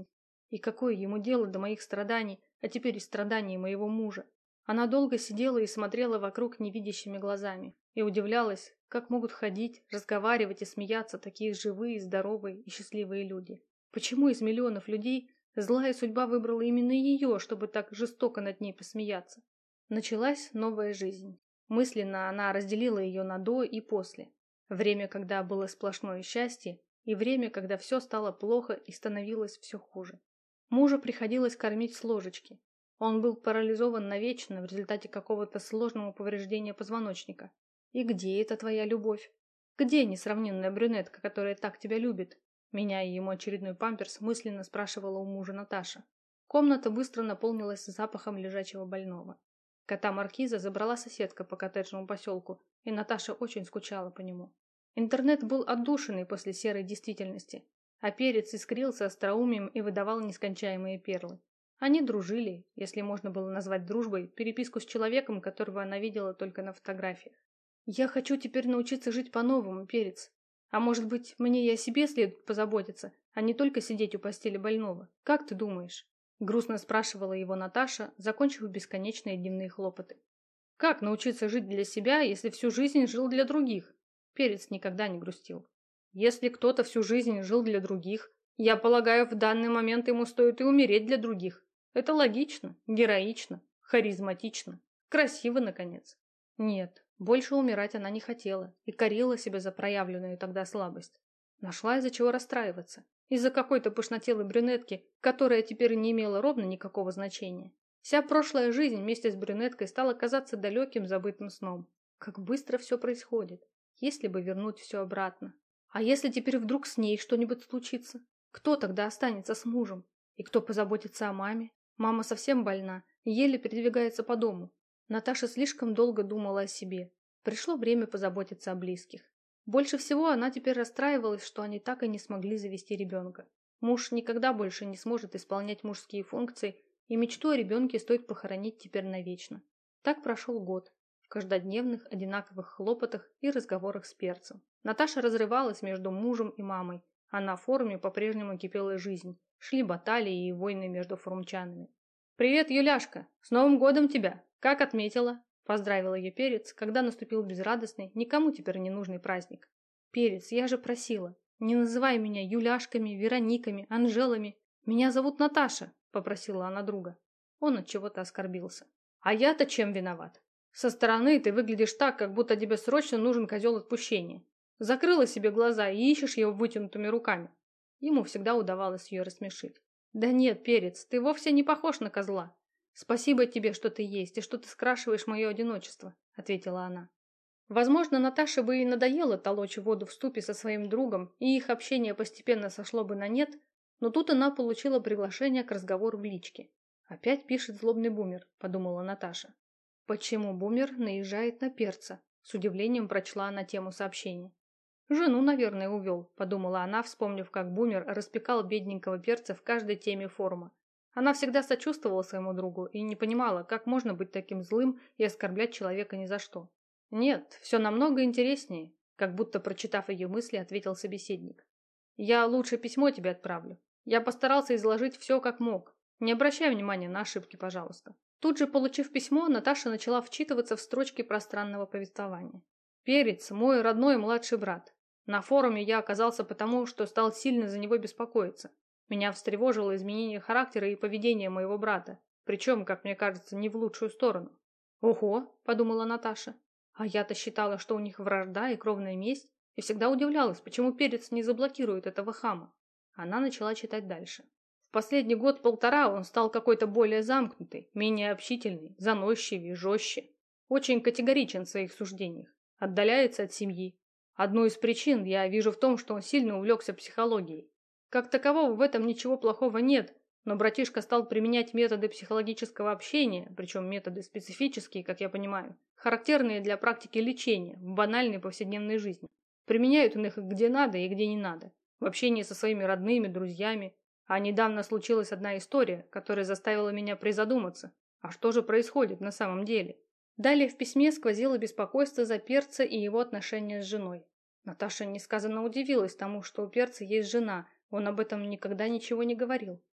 И какое ему дело до моих страданий, а теперь и страданий моего мужа? Она долго сидела и смотрела вокруг невидящими глазами и удивлялась, как могут ходить, разговаривать и смеяться такие живые, здоровые и счастливые люди. Почему из миллионов людей злая судьба выбрала именно ее, чтобы так жестоко над ней посмеяться? Началась новая жизнь. Мысленно она разделила ее на до и после. Время, когда было сплошное счастье, и время, когда все стало плохо и становилось все хуже. Мужа приходилось кормить с ложечки. Он был парализован навечно в результате какого-то сложного повреждения позвоночника. И где эта твоя любовь? Где несравненная брюнетка, которая так тебя любит? Меняя ему очередной памперс, мысленно спрашивала у мужа Наташа. Комната быстро наполнилась запахом лежачего больного. Кота Маркиза забрала соседка по коттеджному поселку, и Наташа очень скучала по нему. Интернет был отдушенный после серой действительности, а перец искрился остроумием и выдавал нескончаемые перлы. Они дружили, если можно было назвать дружбой, переписку с человеком, которого она видела только на фотографиях. «Я хочу теперь научиться жить по-новому, перец. А может быть, мне и о себе следует позаботиться, а не только сидеть у постели больного? Как ты думаешь?» Грустно спрашивала его Наташа, закончив бесконечные дневные хлопоты. «Как научиться жить для себя, если всю жизнь жил для других?» Перец никогда не грустил. «Если кто-то всю жизнь жил для других, я полагаю, в данный момент ему стоит и умереть для других. Это логично, героично, харизматично, красиво, наконец». Нет, больше умирать она не хотела и корила себя за проявленную тогда слабость. Нашла из-за чего расстраиваться. Из-за какой-то пышнотелой брюнетки, которая теперь не имела ровно никакого значения. Вся прошлая жизнь вместе с брюнеткой стала казаться далеким забытым сном. Как быстро все происходит. Если бы вернуть все обратно. А если теперь вдруг с ней что-нибудь случится? Кто тогда останется с мужем? И кто позаботится о маме? Мама совсем больна и еле передвигается по дому. Наташа слишком долго думала о себе. Пришло время позаботиться о близких. Больше всего она теперь расстраивалась, что они так и не смогли завести ребенка. Муж никогда больше не сможет исполнять мужские функции, и мечту о ребенке стоит похоронить теперь навечно. Так прошел год, в каждодневных одинаковых хлопотах и разговорах с перцем. Наташа разрывалась между мужем и мамой, а на форуме по-прежнему кипела жизнь. Шли баталии и войны между форумчанами. «Привет, Юляшка! С Новым годом тебя! Как отметила?» Поздравил ее Перец, когда наступил безрадостный, никому теперь не нужный праздник. «Перец, я же просила, не называй меня Юляшками, Верониками, Анжелами. Меня зовут Наташа», — попросила она друга. Он от чего-то оскорбился. «А я-то чем виноват? Со стороны ты выглядишь так, как будто тебе срочно нужен козел отпущения. Закрыла себе глаза и ищешь его вытянутыми руками». Ему всегда удавалось ее рассмешить. «Да нет, Перец, ты вовсе не похож на козла. Спасибо тебе, что ты есть и что ты скрашиваешь мое одиночество», — ответила она. Возможно, Наташе бы и надоело толочь воду в ступе со своим другом, и их общение постепенно сошло бы на нет, но тут она получила приглашение к разговору в личке. «Опять пишет злобный бумер», — подумала Наташа. «Почему бумер наезжает на перца?» — с удивлением прочла она тему сообщения. «Жену, наверное, увел», — подумала она, вспомнив, как бумер распекал бедненького перца в каждой теме форума. Она всегда сочувствовала своему другу и не понимала, как можно быть таким злым и оскорблять человека ни за что. «Нет, все намного интереснее», — как будто прочитав ее мысли, ответил собеседник. «Я лучше письмо тебе отправлю. Я постарался изложить все как мог. Не обращай внимания на ошибки, пожалуйста». Тут же, получив письмо, Наташа начала вчитываться в строчки пространного повествования. «Перец, мой родной младший брат. На форуме я оказался потому, что стал сильно за него беспокоиться. Меня встревожило изменение характера и поведения моего брата, причем, как мне кажется, не в лучшую сторону». «Ого», — подумала Наташа, — «а я-то считала, что у них вражда и кровная месть, и всегда удивлялась, почему Перец не заблокирует этого хама». Она начала читать дальше. В последний год-полтора он стал какой-то более замкнутый, менее общительный, заносчивее, жестче. Очень категоричен в своих суждениях, отдаляется от семьи. Одну из причин я вижу в том, что он сильно увлекся психологией. Как такового в этом ничего плохого нет, но братишка стал применять методы психологического общения, причем методы специфические, как я понимаю, характерные для практики лечения в банальной повседневной жизни. Применяют он их где надо и где не надо, в общении со своими родными, друзьями. А недавно случилась одна история, которая заставила меня призадуматься, а что же происходит на самом деле? Далее в письме сквозило беспокойство за Перца и его отношения с женой. Наташа несказанно удивилась тому, что у Перца есть жена, он об этом никогда ничего не говорил.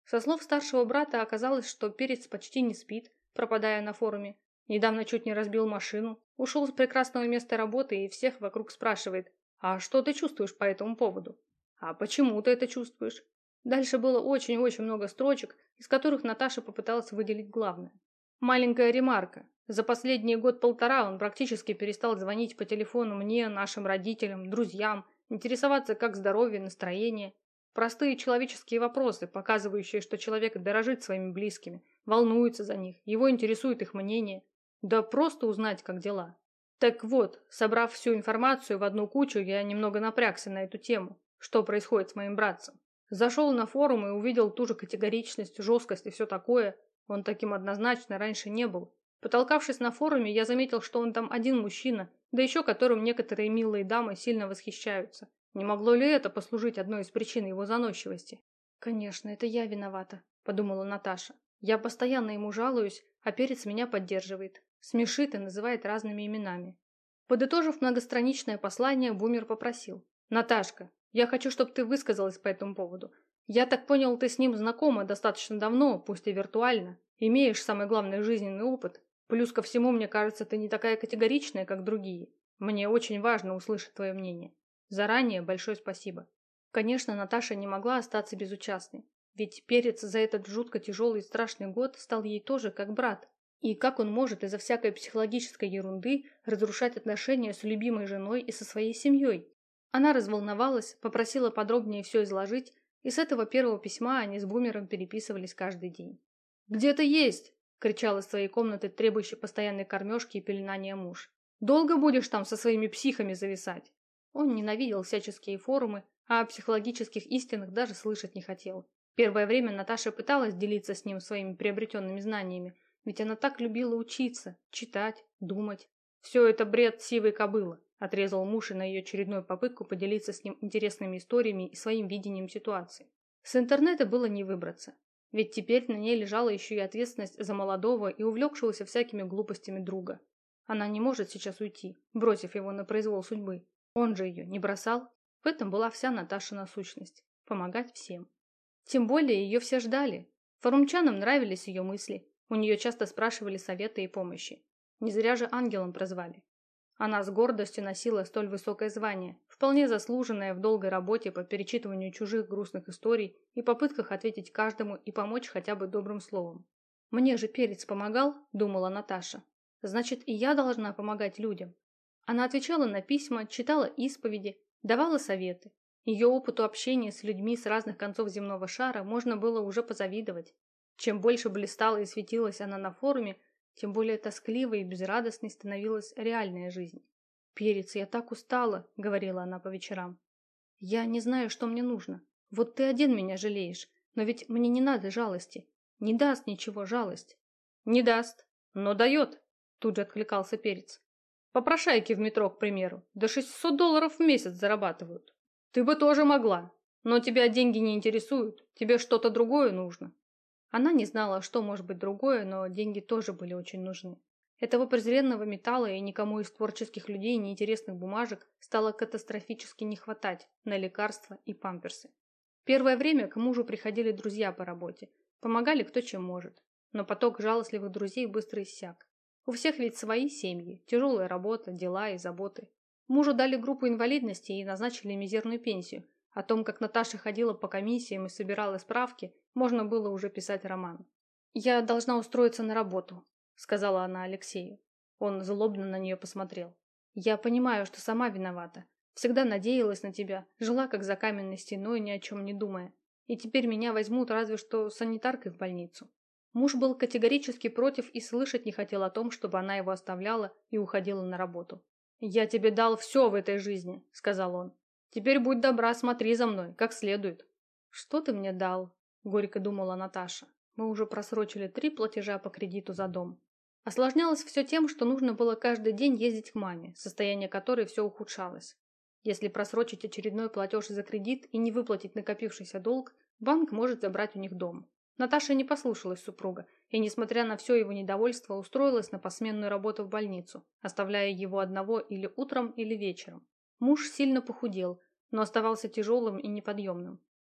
Со слов старшего брата оказалось, что Перец почти не спит, пропадая на форуме. Недавно чуть не разбил машину, ушел с прекрасного места работы и всех вокруг спрашивает: «А что ты чувствуешь по этому поводу? А почему ты это чувствуешь?» Дальше было очень-очень много строчек, из которых Наташа попыталась выделить главное. Маленькая ремарка. За последний год-полтора он практически перестал звонить по телефону мне, нашим родителям, друзьям, интересоваться, как здоровье, настроение. Простые человеческие вопросы, показывающие, что человек дорожит своими близкими, волнуется за них, его интересует их мнение. Да просто узнать, как дела. Так вот, собрав всю информацию в одну кучу, я немного напрягся на эту тему. Что происходит с моим братцем? Зашел на форум и увидел ту же категоричность, жесткость и все такое. Он таким однозначно раньше не был. Потолкавшись на форуме, я заметил, что он там один мужчина, да еще которым некоторые милые дамы сильно восхищаются. Не могло ли это послужить одной из причин его заносчивости? «Конечно, это я виновата», – подумала Наташа. «Я постоянно ему жалуюсь, а Перец меня поддерживает. Смешит и называет разными именами». Подытожив многостраничное послание, Бумер попросил: «Наташка, я хочу, чтобы ты высказалась по этому поводу. Я так понял, ты с ним знакома достаточно давно, пусть и виртуально. Имеешь самый главный жизненный опыт. Плюс ко всему, мне кажется, ты не такая категоричная, как другие. Мне очень важно услышать твое мнение. Заранее большое спасибо». Конечно, Наташа не могла остаться безучастной. Ведь Перец за этот жутко тяжелый и страшный год стал ей тоже как брат. И как он может из-за всякой психологической ерунды разрушать отношения с любимой женой и со своей семьей? Она разволновалась, попросила подробнее все изложить, и с этого первого письма они с Бумером переписывались каждый день. «Где ты есть?» – кричал из своей комнаты требующий постоянной кормежки и пеленания муж. «Долго будешь там со своими психами зависать?» Он ненавидел всяческие форумы, а о психологических истинах даже слышать не хотел. Первое время Наташа пыталась делиться с ним своими приобретенными знаниями, ведь она так любила учиться, читать, думать. «Все это бред сивой кобылы», – отрезал муж и на ее очередную попытку поделиться с ним интересными историями и своим видением ситуации. С интернета было не выбраться, ведь теперь на ней лежала еще и ответственность за молодого и увлекшегося всякими глупостями друга. Она не может сейчас уйти, бросив его на произвол судьбы. Он же ее не бросал. В этом была вся Наташина сущность – помогать всем. Тем более ее все ждали. Форумчанам нравились ее мысли. У нее часто спрашивали советы и помощи. Не зря же ангелом прозвали. Она с гордостью носила столь высокое звание, вполне заслуженное в долгой работе по перечитыванию чужих грустных историй и попытках ответить каждому и помочь хотя бы добрым словом. «Мне же Перец помогал», – думала Наташа. «Значит, и я должна помогать людям». Она отвечала на письма, читала исповеди, давала советы. Ее опыту общения с людьми с разных концов земного шара можно было уже позавидовать. Чем больше блистала и светилась она на форуме, тем более тоскливой и безрадостной становилась реальная жизнь. «Перец, я так устала», — говорила она по вечерам. «Я не знаю, что мне нужно. Вот ты один меня жалеешь, но ведь мне не надо жалости. Не даст ничего жалость». «Не даст, но дает», — тут же откликался Перец. «Попрошайки в метро, к примеру, до $600 в месяц зарабатывают. Ты бы тоже могла, но тебя деньги не интересуют, тебе что-то другое нужно». Она не знала, что может быть другое, но деньги тоже были очень нужны. Этого презренного металла и никому из творческих людей неинтересных бумажек стало катастрофически не хватать на лекарства и памперсы. Первое время к мужу приходили друзья по работе, помогали кто чем может, но поток жалостливых друзей быстро иссяк. У всех ведь свои семьи, тяжелая работа, дела и заботы. Мужу дали группу инвалидности и назначили мизерную пенсию. О том, как Наташа ходила по комиссиям и собирала справки, можно было уже писать роман. «Я должна устроиться на работу», — сказала она Алексею. Он злобно на нее посмотрел. «Я понимаю, что сама виновата. Всегда надеялась на тебя, жила как за каменной стеной, ни о чем не думая. И теперь меня возьмут разве что санитаркой в больницу». Муж был категорически против и слышать не хотел о том, чтобы она его оставляла и уходила на работу. «Я тебе дал все в этой жизни», — сказал он. «Теперь будь добра, смотри за мной, как следует». «Что ты мне дал?» – горько думала Наташа. «Мы уже просрочили 3 платежа по кредиту за дом». Осложнялось все тем, что нужно было каждый день ездить к маме, состояние которой все ухудшалось. Если просрочить очередной платеж за кредит и не выплатить накопившийся долг, банк может забрать у них дом. Наташа не послушалась супруга и, несмотря на все его недовольство, устроилась на посменную работу в больницу, оставляя его одного или утром, или вечером. Муж сильно похудел, но оставался тяжелым и неподъемным.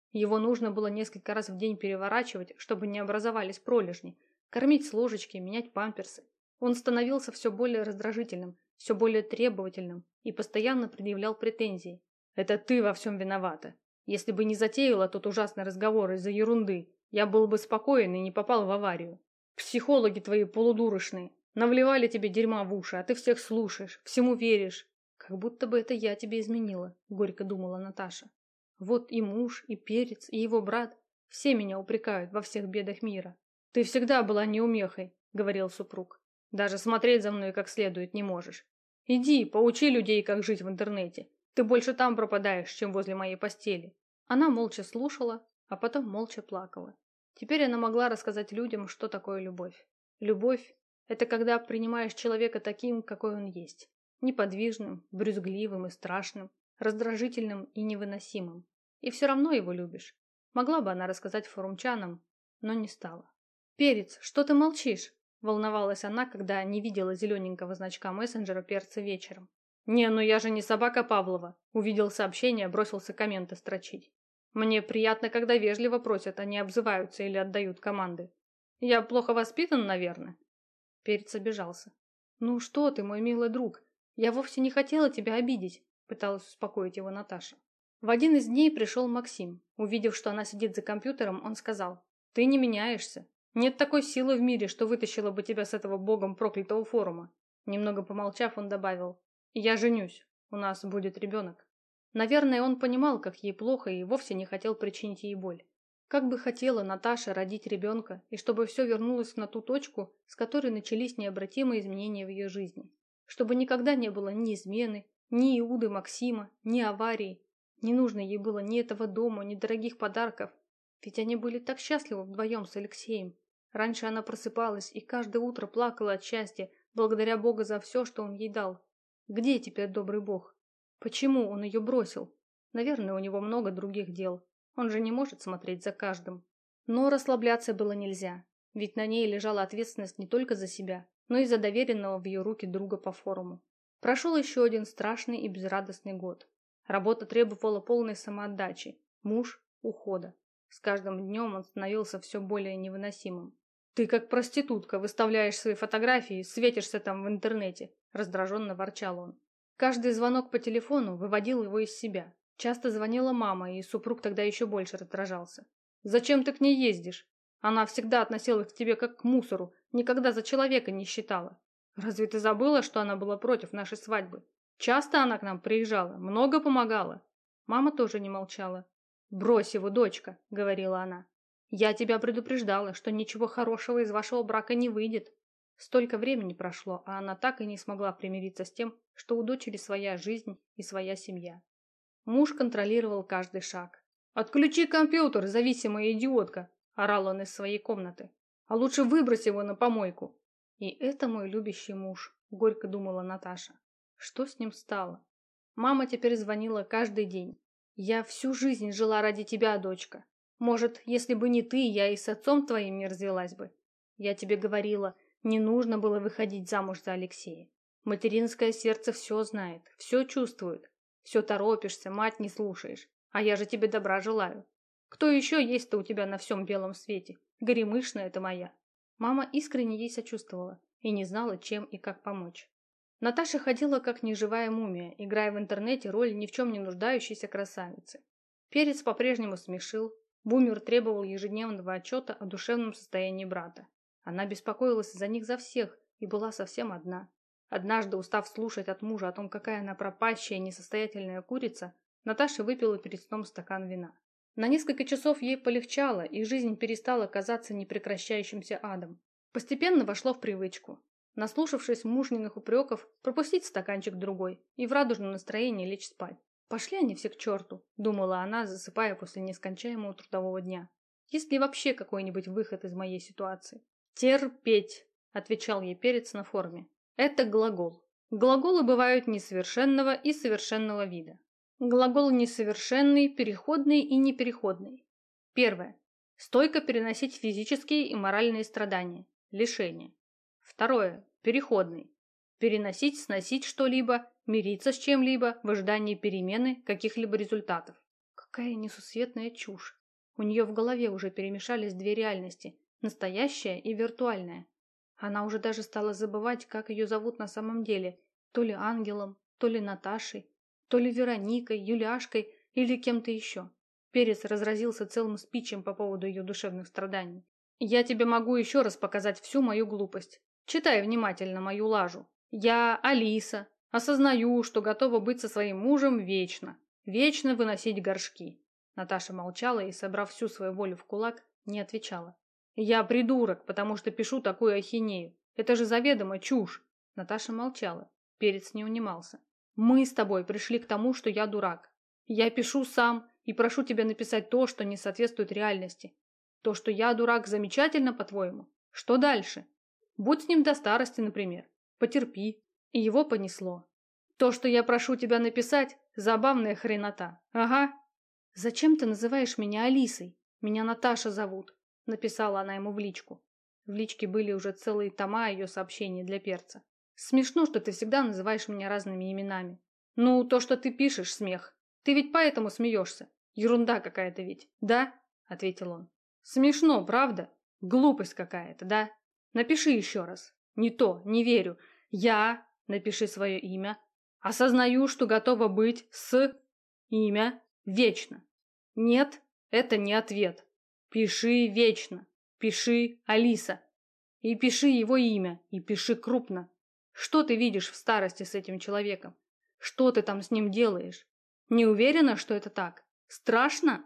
Его нужно было несколько раз в день переворачивать, чтобы не образовались пролежни, кормить с ложечки, менять памперсы. Он становился все более раздражительным, все более требовательным и постоянно предъявлял претензии. «Это ты во всем виновата. Если бы не затеяла тот ужасный разговор из-за ерунды, я был бы спокоен и не попал в аварию. Психологи твои полудурочные навливали тебе дерьма в уши, а ты всех слушаешь, всему веришь». «Как будто бы это я тебе изменила», — горько думала Наташа. «Вот и муж, и Перец, и его брат все меня упрекают во всех бедах мира». «Ты всегда была неумехой», — говорил супруг. «Даже смотреть за мной как следует не можешь. Иди, поучи людей, как жить в интернете. Ты больше там пропадаешь, чем возле моей постели». Она молча слушала, а потом молча плакала. Теперь она могла рассказать людям, что такое любовь. Любовь — это когда принимаешь человека таким, какой он есть. Неподвижным, брюзгливым и страшным, раздражительным и невыносимым. И все равно его любишь. Могла бы она рассказать форумчанам, но не стала. «Перец, что ты молчишь?» – волновалась она, когда не видела зелененького значка мессенджера Перца вечером. «Не, ну я же не собака Павлова», – увидел сообщение, бросился комменты строчить. «Мне приятно, когда вежливо просят, а не обзываются или отдают команды. Я плохо воспитан, наверное». Перец обижался. «Ну что ты, мой милый друг, я вовсе не хотела тебя обидеть», – пыталась успокоить его Наташа. В один из дней пришел Максим. Увидев, что она сидит за компьютером, он сказал: «Ты не меняешься. Нет такой силы в мире, что вытащила бы тебя с этого богом проклятого форума». Немного помолчав, он добавил: «Я женюсь. У нас будет ребенок». Наверное, он понимал, как ей плохо, и вовсе не хотел причинить ей боль. Как бы хотела Наташа родить ребенка, и чтобы все вернулось на ту точку, с которой начались необратимые изменения в ее жизни. Чтобы никогда не было ни измены, ни Иуды Максима, ни аварии. Не нужно ей было ни этого дома, ни дорогих подарков. Ведь они были так счастливы вдвоем с Алексеем. Раньше она просыпалась и каждое утро плакала от счастья, благодаря Бога за все, что он ей дал. Где теперь добрый Бог? Почему он ее бросил? Наверное, у него много других дел. Он же не может смотреть за каждым. Но расслабляться было нельзя, ведь на ней лежала ответственность не только за себя, но и за доверенного в ее руки друга по форуму. Прошел еще один страшный и безрадостный год. Работа требовала полной самоотдачи, муж – ухода. С каждым днем он становился все более невыносимым. «Ты как проститутка выставляешь свои фотографии, светишься там в интернете», – раздраженно ворчал он. Каждый звонок по телефону выводил его из себя. Часто звонила мама, и супруг тогда еще больше раздражался. «Зачем ты к ней ездишь? Она всегда относилась к тебе как к мусору, никогда за человека не считала. Разве ты забыла, что она была против нашей свадьбы? Часто она к нам приезжала, много помогала». Мама тоже не молчала. «Брось его, дочка», — говорила она. «Я тебя предупреждала, что ничего хорошего из вашего брака не выйдет». Столько времени прошло, а она так и не смогла примириться с тем, что у дочери своя жизнь и своя семья. Муж контролировал каждый шаг. «Отключи компьютер, зависимая идиотка!» – орал он из своей комнаты. «А лучше выбрось его на помойку!» «И это мой любящий муж», – горько думала Наташа. «Что с ним стало?» Мама теперь звонила каждый день. «Я всю жизнь жила ради тебя, дочка. Может, если бы не ты, я и с отцом твоим не развелась бы. Я тебе говорила, не нужно было выходить замуж за Алексея. Материнское сердце все знает, все чувствует. Все торопишься, мать не слушаешь. А я же тебе добра желаю. Кто еще есть-то у тебя на всем белом свете? Горемышная ты моя». Мама искренне ей сочувствовала и не знала, чем и как помочь. Наташа ходила как неживая мумия, играя в интернете роль ни в чем не нуждающейся красавицы. Перец по-прежнему смешил. Бумер требовал ежедневного отчета о душевном состоянии брата. Она беспокоилась за них за всех и была совсем одна. Однажды, устав слушать от мужа о том, какая она пропащая и несостоятельная курица, Наташа выпила перед сном стакан вина. На несколько часов ей полегчало, и жизнь перестала казаться непрекращающимся адом. Постепенно вошло в привычку. Наслушавшись мужниных упреков, пропустить стаканчик другой и в радужном настроении лечь спать. «Пошли они все к черту», — думала она, засыпая после нескончаемого трудового дня. «Есть ли вообще какой-нибудь выход из моей ситуации?» «Терпеть», — отвечал ей Перец на форуме. «Это глагол. Глаголы бывают несовершенного и совершенного вида. Глагол несовершенный, переходный и непереходный. Первое. Стойко переносить физические и моральные страдания, лишения. Второе. Переходный. Переносить, сносить что-либо, мириться с чем-либо в ожидании перемены каких-либо результатов. Какая несусветная чушь. У нее в голове уже перемешались две реальности – настоящая и виртуальная. Она уже даже стала забывать, как ее зовут на самом деле – то ли Ангелом, то ли Наташей, то ли Вероникой, Юляшкой или кем-то еще. Перец разразился целым спичем по поводу ее душевных страданий. «Я тебе могу еще раз показать всю мою глупость. Читай внимательно мою лажу. Я Алиса. Осознаю, что готова быть со своим мужем вечно. Вечно выносить горшки». Наташа молчала и, собрав всю свою волю в кулак, не отвечала. «Я придурок, потому что пишу такую ахинею. Это же заведомо чушь». Наташа молчала. Перец не унимался. «Мы с тобой пришли к тому, что я дурак. Я пишу сам и прошу тебя написать то, что не соответствует реальности. То, что я дурак, замечательно, по-твоему? Что дальше? Будь с ним до старости, например. Потерпи». И его понесло. «То, что я прошу тебя написать, забавная хренота. Ага». «Зачем ты называешь меня Алисой? Меня Наташа зовут», — написала она ему в личку. В личке были уже целые тома ее сообщений для Перца. «Смешно, что ты всегда называешь меня разными именами». «Ну, то, что ты пишешь, смех. Ты ведь поэтому смеешься. Ерунда какая-то ведь, да?» — ответил он. «Смешно, правда? Глупость какая-то, да? Напиши еще раз. Не то, не верю. Я, напиши свое имя, осознаю, что готова быть с имя вечно. Нет, это не ответ. Пиши вечно. Пиши Алиса. И пиши его имя, и пиши крупно. Что ты видишь в старости с этим человеком? Что ты там с ним делаешь? Не уверена, что это так? Страшно?»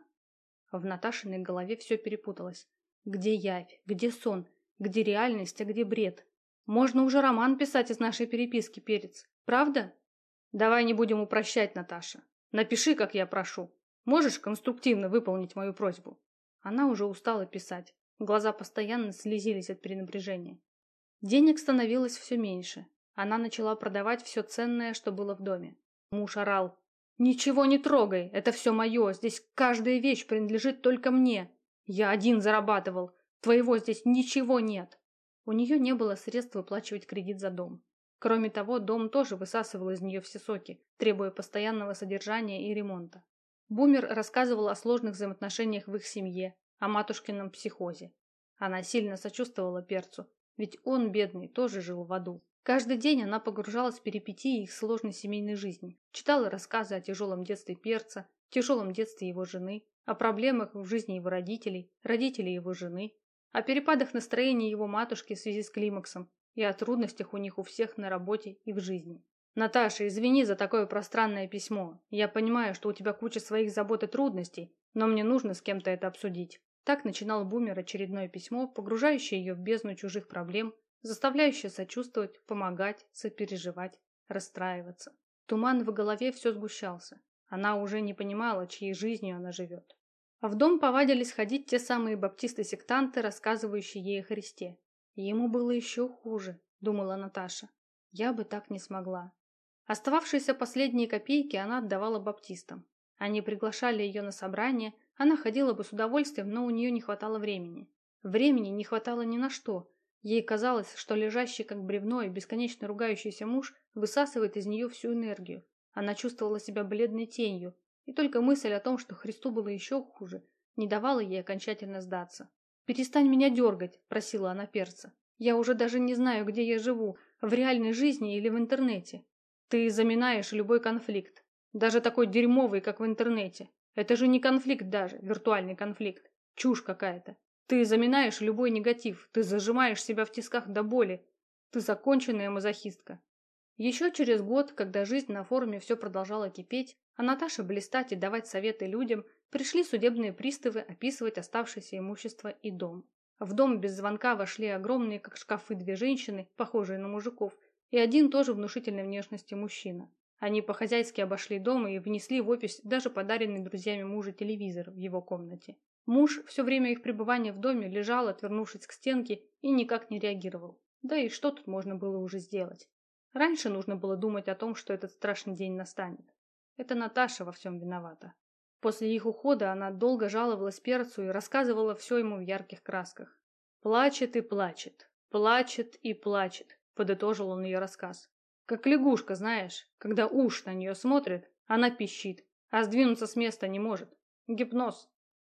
В Наташиной голове все перепуталось. Где явь, где сон, где реальность, а где бред? Можно уже роман писать из нашей переписки, Перец. Правда? Давай не будем упрощать, Наташа. Напиши, как я прошу. Можешь конструктивно выполнить мою просьбу? Она уже устала писать. Глаза постоянно слезились от перенапряжения. Денег становилось все меньше. Она начала продавать все ценное, что было в доме. Муж орал: «Ничего не трогай, это все мое, здесь каждая вещь принадлежит только мне. Я один зарабатывал, твоего здесь ничего нет». У нее не было средств выплачивать кредит за дом. Кроме того, дом тоже высасывал из нее все соки, требуя постоянного содержания и ремонта. Бумер рассказывал о сложных взаимоотношениях в их семье, о матушкином психозе. Она сильно сочувствовала Перцу, ведь он, бедный, тоже жил в аду. Каждый день она погружалась в перипетии их сложной семейной жизни, читала рассказы о тяжелом детстве Перца, тяжелом детстве его жены, о проблемах в жизни его родителей, родителей его жены, о перепадах настроения его матушки в связи с климаксом и о трудностях у них у всех на работе и в жизни. «Наташа, извини за такое пространное письмо. Я понимаю, что у тебя куча своих забот и трудностей, но мне нужно с кем-то это обсудить». Так начинал Бумер очередное письмо, погружающее ее в бездну чужих проблем, заставляющее сочувствовать, помогать, сопереживать, расстраиваться. Туман в голове все сгущался. Она уже не понимала, чьей жизнью она живет. А в дом повадились ходить те самые баптисты-сектанты, рассказывающие ей о Христе. «Ему было еще хуже», — думала Наташа. «Я бы так не смогла». Остававшиеся последние копейки она отдавала баптистам. Они приглашали ее на собрание, она ходила бы с удовольствием, но у нее не хватало времени. Времени не хватало ни на что. Ей казалось, что лежащий как бревно и бесконечно ругающийся муж высасывает из нее всю энергию. Она чувствовала себя бледной тенью, и только мысль о том, что Христу было еще хуже, не давала ей окончательно сдаться. «Перестань меня дергать», – просила она Перца. «Я уже даже не знаю, где я живу, в реальной жизни или в интернете. Ты заминаешь любой конфликт, даже такой дерьмовый, как в интернете. Это же не конфликт даже, виртуальный конфликт. Чушь какая-то. Ты заминаешь любой негатив, ты зажимаешь себя в тисках до боли. Ты законченная мазохистка». Еще через год, когда жизнь на форуме все продолжала кипеть, а Наташа блистать и давать советы людям, пришли судебные приставы описывать оставшееся имущество и дом. В дом без звонка вошли огромные, как шкафы, две женщины, похожие на мужиков, и один тоже внушительной внешности мужчина. Они по-хозяйски обошли дом и внесли в опись даже подаренный друзьями мужа телевизор в его комнате. Муж все время их пребывания в доме лежал, отвернувшись к стенке, и никак не реагировал. Да и что тут можно было уже сделать? Раньше нужно было думать о том, что этот страшный день настанет. Это Наташа во всем виновата. После их ухода она долго жаловалась Перцу и рассказывала все ему в ярких красках. «Плачет и плачет, плачет и плачет», — подытожил он ее рассказ. «Как лягушка, знаешь, когда уж на нее смотрит, она пищит, а сдвинуться с места не может. Гипноз».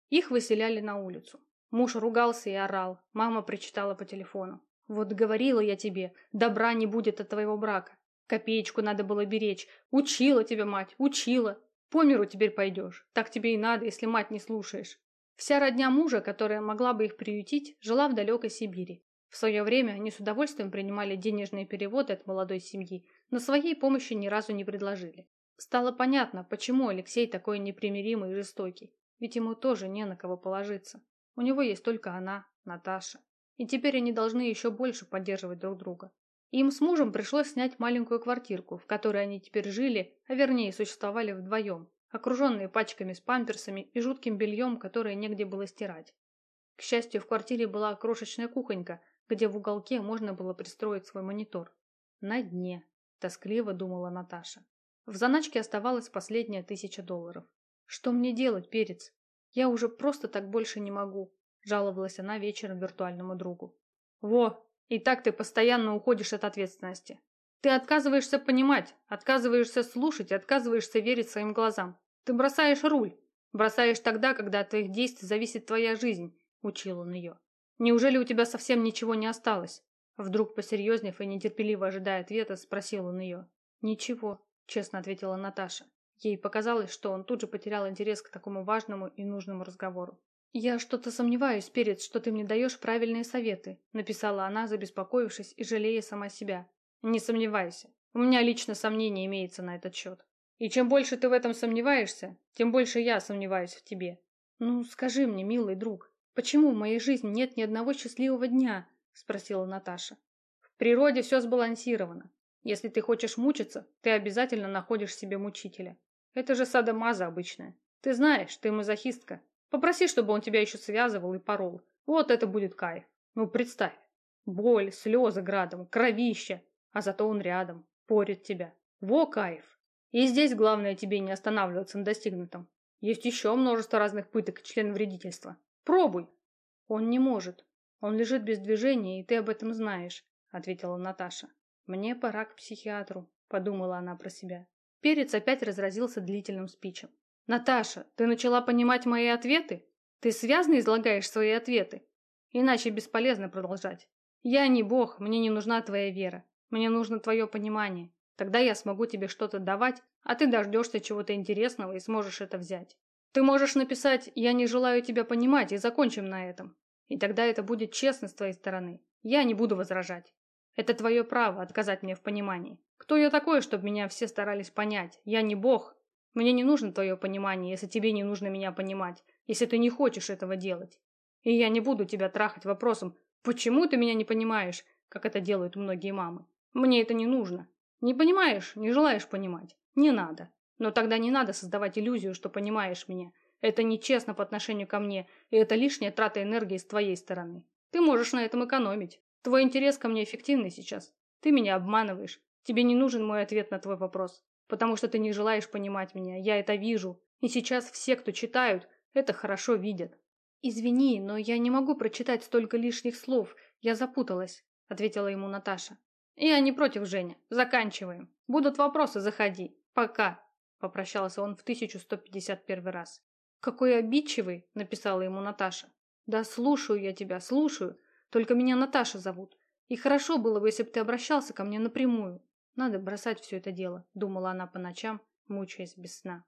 Их выселяли на улицу. Муж ругался и орал, мама причитала по телефону. «Вот говорила я тебе, добра не будет от твоего брака. Копеечку надо было беречь. Учила тебя мать, учила. По миру теперь пойдешь. Так тебе и надо, если мать не слушаешь». Вся родня мужа, которая могла бы их приютить, жила в далекой Сибири. В свое время они с удовольствием принимали денежные переводы от молодой семьи, но своей помощи ни разу не предложили. Стало понятно, почему Алексей такой непримиримый и жестокий. Ведь ему тоже не на кого положиться. У него есть только она, Наташа. И теперь они должны еще больше поддерживать друг друга. Им с мужем пришлось снять маленькую квартирку, в которой они теперь жили, а вернее существовали вдвоем, окруженные пачками с памперсами и жутким бельем, которое негде было стирать. К счастью, в квартире была крошечная кухонька, где в уголке можно было пристроить свой монитор. На дне, тоскливо думала Наташа. В заначке оставалась последняя $1000. «Что мне делать, Перец? Я уже просто так больше не могу», жаловалась она вечером виртуальному другу. «Во, и так ты постоянно уходишь от ответственности. Ты отказываешься понимать, отказываешься слушать, отказываешься верить своим глазам. Ты бросаешь руль. Бросаешь тогда, когда от твоих действий зависит твоя жизнь», учил он ее. «Неужели у тебя совсем ничего не осталось?» Вдруг посерьезнев и нетерпеливо ожидая ответа, спросил он ее. «Ничего», честно ответила Наташа. Ей показалось, что он тут же потерял интерес к такому важному и нужному разговору. «Я что-то сомневаюсь, Перец, что ты мне даешь правильные советы», написала она, забеспокоившись и жалея сама себя. «Не сомневайся. У меня лично сомнение имеется на этот счет. И чем больше ты в этом сомневаешься, тем больше я сомневаюсь в тебе». «Ну, скажи мне, милый друг, почему в моей жизни нет ни одного счастливого дня?» спросила Наташа. «В природе все сбалансировано. Если ты хочешь мучиться, ты обязательно находишь себе мучителя. Это же садомаза обычная. Ты знаешь, ты мазохистка. Попроси, чтобы он тебя еще связывал и порол. Вот это будет кайф. Ну, представь. Боль, слезы градом, кровища. А зато он рядом, порит тебя. Во кайф. И здесь главное тебе не останавливаться на достигнутом. Есть еще множество разных пыток и членовредительства. Пробуй. Он не может. Он лежит без движения, и ты об этом знаешь, ответила Наташа. Мне пора к психиатру, подумала она про себя. Перец опять разразился длительным спичем. «Наташа, ты начала понимать мои ответы? Ты связно излагаешь свои ответы? Иначе бесполезно продолжать. Я не Бог, мне не нужна твоя вера. Мне нужно твое понимание. Тогда я смогу тебе что-то давать, а ты дождешься чего-то интересного и сможешь это взять. Ты можешь написать «Я не желаю тебя понимать» и закончим на этом. И тогда это будет честно с твоей стороны. Я не буду возражать. Это твое право отказать мне в понимании. Кто я такой, чтобы меня все старались понять? Я не Бог. Мне не нужно твое понимание, если тебе не нужно меня понимать, если ты не хочешь этого делать. И я не буду тебя трахать вопросом «Почему ты меня не понимаешь?», как это делают многие мамы. Мне это не нужно. Не понимаешь, не желаешь понимать. Не надо. Но тогда не надо создавать иллюзию, что понимаешь меня. Это нечестно по отношению ко мне, и это лишняя трата энергии с твоей стороны. Ты можешь на этом экономить. Твой интерес ко мне эффективный сейчас. Ты меня обманываешь. Тебе не нужен мой ответ на твой вопрос, потому что ты не желаешь понимать меня. Я это вижу. И сейчас все, кто читают, это хорошо видят. «Извини, но я не могу прочитать столько лишних слов. Я запуталась», — ответила ему Наташа. «Я не против, Женя. Заканчиваем. Будут вопросы, заходи. Пока», — попрощался он в 1151 раз. «Какой обидчивый», — написала ему Наташа. «Да слушаю я тебя, слушаю. Только меня Наташа зовут. И хорошо было бы, если бы ты обращался ко мне напрямую. Надо бросать все это дело», — думала она по ночам, мучаясь без сна.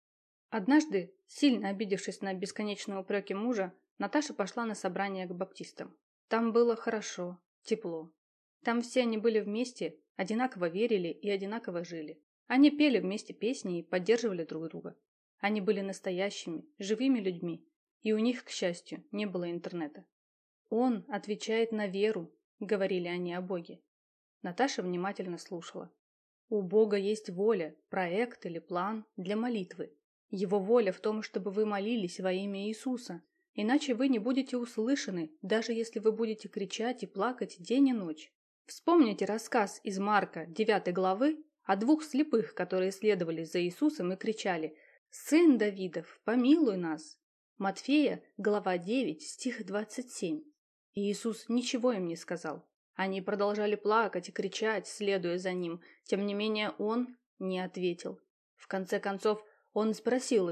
Однажды, сильно обидевшись на бесконечные упреки мужа, Наташа пошла на собрание к баптистам. Там было хорошо, тепло. Там все они были вместе, одинаково верили и одинаково жили. Они пели вместе песни и поддерживали друг друга. Они были настоящими, живыми людьми, и у них, к счастью, не было интернета. «Он отвечает на веру», — говорили они о Боге. Наташа внимательно слушала. У Бога есть воля, проект или план для молитвы. Его воля в том, чтобы вы молились во имя Иисуса, иначе вы не будете услышаны, даже если вы будете кричать и плакать день и ночь. Вспомните рассказ из Марка 9 главы о двух слепых, которые следовали за Иисусом и кричали «Сын Давидов, помилуй нас!» Матфея, глава 9, стих 27. И Иисус ничего им не сказал. Они продолжали плакать и кричать, следуя за ним. Тем не менее, он не ответил. В конце концов, он спросил их: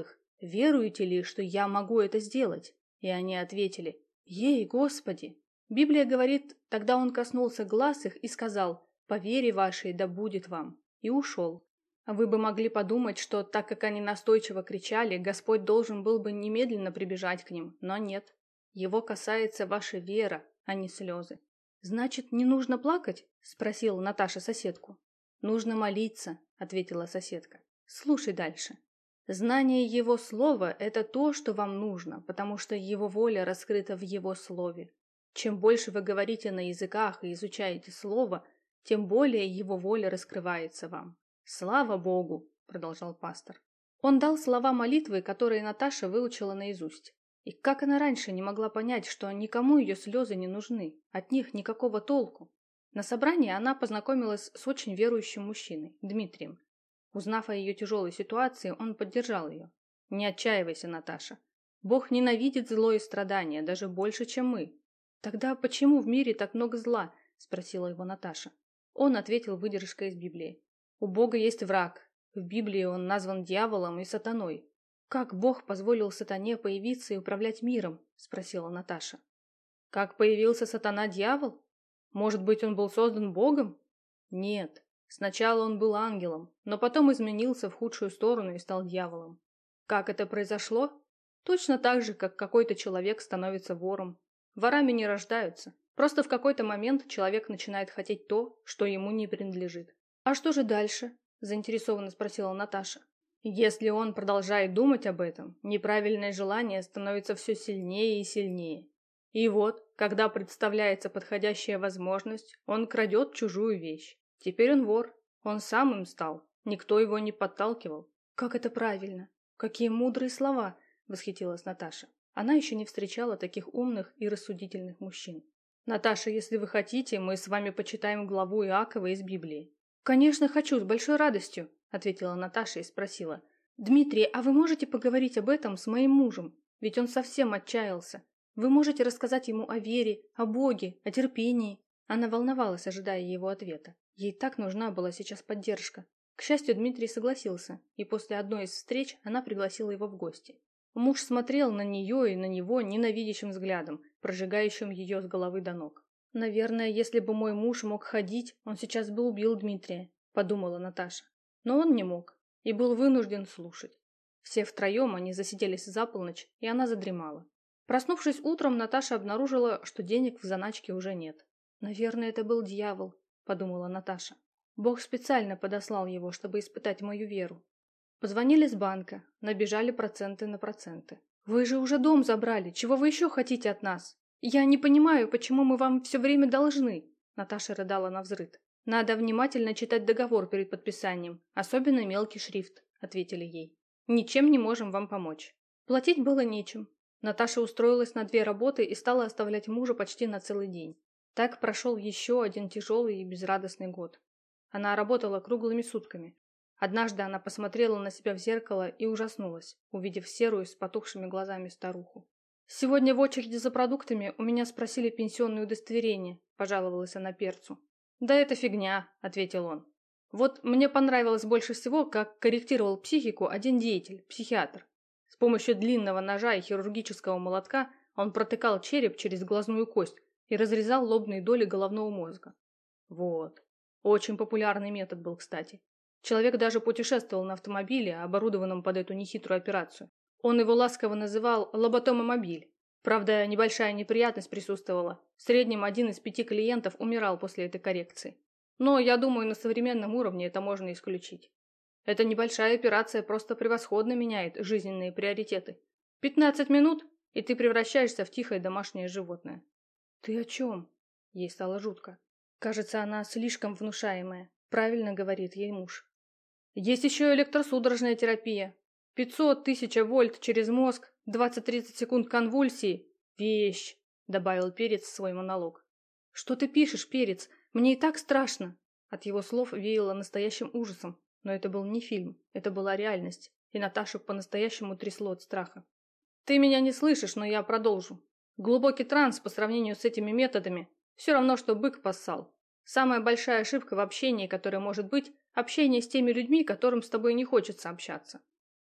«Веруете ли, что я могу это сделать?» И они ответили: «Ей, Господи!» Библия говорит: «Тогда он коснулся глаз их и сказал: по вере вашей да будет вам», и ушел. А вы бы могли подумать, что так как они настойчиво кричали, Господь должен был бы немедленно прибежать к ним, но нет. Его касается ваша вера, а не слезы. «Значит, не нужно плакать?» – спросила Наташа соседку. «Нужно молиться», – ответила соседка. «Слушай дальше. Знание Его Слова – это то, что вам нужно, потому что Его воля раскрыта в Его Слове. Чем больше вы говорите на языках и изучаете Слово, тем более Его воля раскрывается вам. Слава Богу!» – продолжал пастор. Он дал слова молитвы, которые Наташа выучила наизусть. И как она раньше не могла понять, что никому ее слезы не нужны, от них никакого толку. На собрании она познакомилась с очень верующим мужчиной, Дмитрием. Узнав о ее тяжелой ситуации, он поддержал ее. «Не отчаивайся, Наташа. Бог ненавидит зло и страдания, даже больше, чем мы». «Тогда почему в мире так много зла?» – спросила его Наташа. Он ответил выдержкой из Библии. «У Бога есть враг. В Библии он назван дьяволом и сатаной». «Как Бог позволил сатане появиться и управлять миром?» – спросила Наташа. «Как появился сатана-дьявол? Может быть, он был создан Богом?» «Нет. Сначала он был ангелом, но потом изменился в худшую сторону и стал дьяволом». «Как это произошло?» «Точно так же, как какой-то человек становится вором. Ворами не рождаются. Просто в какой-то момент человек начинает хотеть то, что ему не принадлежит». «А что же дальше?» – заинтересованно спросила Наташа. Если он продолжает думать об этом, неправильное желание становится все сильнее и сильнее. И вот, когда представляется подходящая возможность, он крадет чужую вещь. Теперь он вор. Он сам им стал. Никто его не подталкивал. «Как это правильно! Какие мудрые слова!» – восхитилась Наташа. Она еще не встречала таких умных и рассудительных мужчин. «Наташа, если вы хотите, мы с вами почитаем главу Иакова из Библии». «Конечно, хочу, с большой радостью», – ответила Наташа и спросила. «Дмитрий, а вы можете поговорить об этом с моим мужем? Ведь он совсем отчаялся. Вы можете рассказать ему о вере, о Боге, о терпении?» Она волновалась, ожидая его ответа. Ей так нужна была сейчас поддержка. К счастью, Дмитрий согласился, и после одной из встреч она пригласила его в гости. Муж смотрел на нее и на него ненавидящим взглядом, прожигающим ее с головы до ног. «Наверное, если бы мой муж мог ходить, он сейчас бы убил Дмитрия», – подумала Наташа. Но он не мог и был вынужден слушать. Все втроем они засиделись за полночь, и она задремала. Проснувшись утром, Наташа обнаружила, что денег в заначке уже нет. «Наверное, это был дьявол», – подумала Наташа. «Бог специально подослал его, чтобы испытать мою веру». Позвонили с банка, набежали проценты на проценты. «Вы же уже дом забрали, чего вы еще хотите от нас? Я не понимаю, почему мы вам все время должны», – Наташа рыдала навзрыд. «Надо внимательно читать договор перед подписанием, особенно мелкий шрифт», – ответили ей. «Ничем не можем вам помочь». Платить было нечем. Наташа устроилась на 2 работы и стала оставлять мужа почти на целый день. Так прошел еще один тяжелый и безрадостный год. Она работала круглыми сутками. Однажды она посмотрела на себя в зеркало и ужаснулась, увидев серую с потухшими глазами старуху. «Сегодня в очереди за продуктами у меня спросили пенсионное удостоверение», – пожаловалась она перцу. «Да это фигня», – ответил он. «Вот мне понравилось больше всего, как корректировал психику один деятель, психиатр. С помощью длинного ножа и хирургического молотка он протыкал череп через глазную кость и разрезал лобные доли головного мозга. Вот. Очень популярный метод был, кстати. Человек даже путешествовал на автомобиле, оборудованном под эту нехитрую операцию. Он его ласково называл «лоботомомобиль». Правда, небольшая неприятность присутствовала. В среднем 1 из 5 клиентов умирал после этой коррекции. Но, я думаю, на современном уровне это можно исключить. Эта небольшая операция просто превосходно меняет жизненные приоритеты. 15 минут, и ты превращаешься в тихое домашнее животное. «Ты о чем?» Ей стало жутко. Кажется, она слишком внушаемая. Правильно говорит ей муж. Есть еще электросудорожная терапия. 500-1000 вольт через мозг, 20-30 секунд конвульсии. Вещь, добавил Перец в свой монолог. «Что ты пишешь, Перец? Мне и так страшно». От его слов веяло настоящим ужасом. Но это был не фильм, это была реальность. И Наташу по-настоящему трясло от страха. «Ты меня не слышишь, но я продолжу. Глубокий транс по сравнению с этими методами все равно, что бык поссал. Самая большая ошибка в общении, которая может быть, общение с теми людьми, которым с тобой не хочется общаться.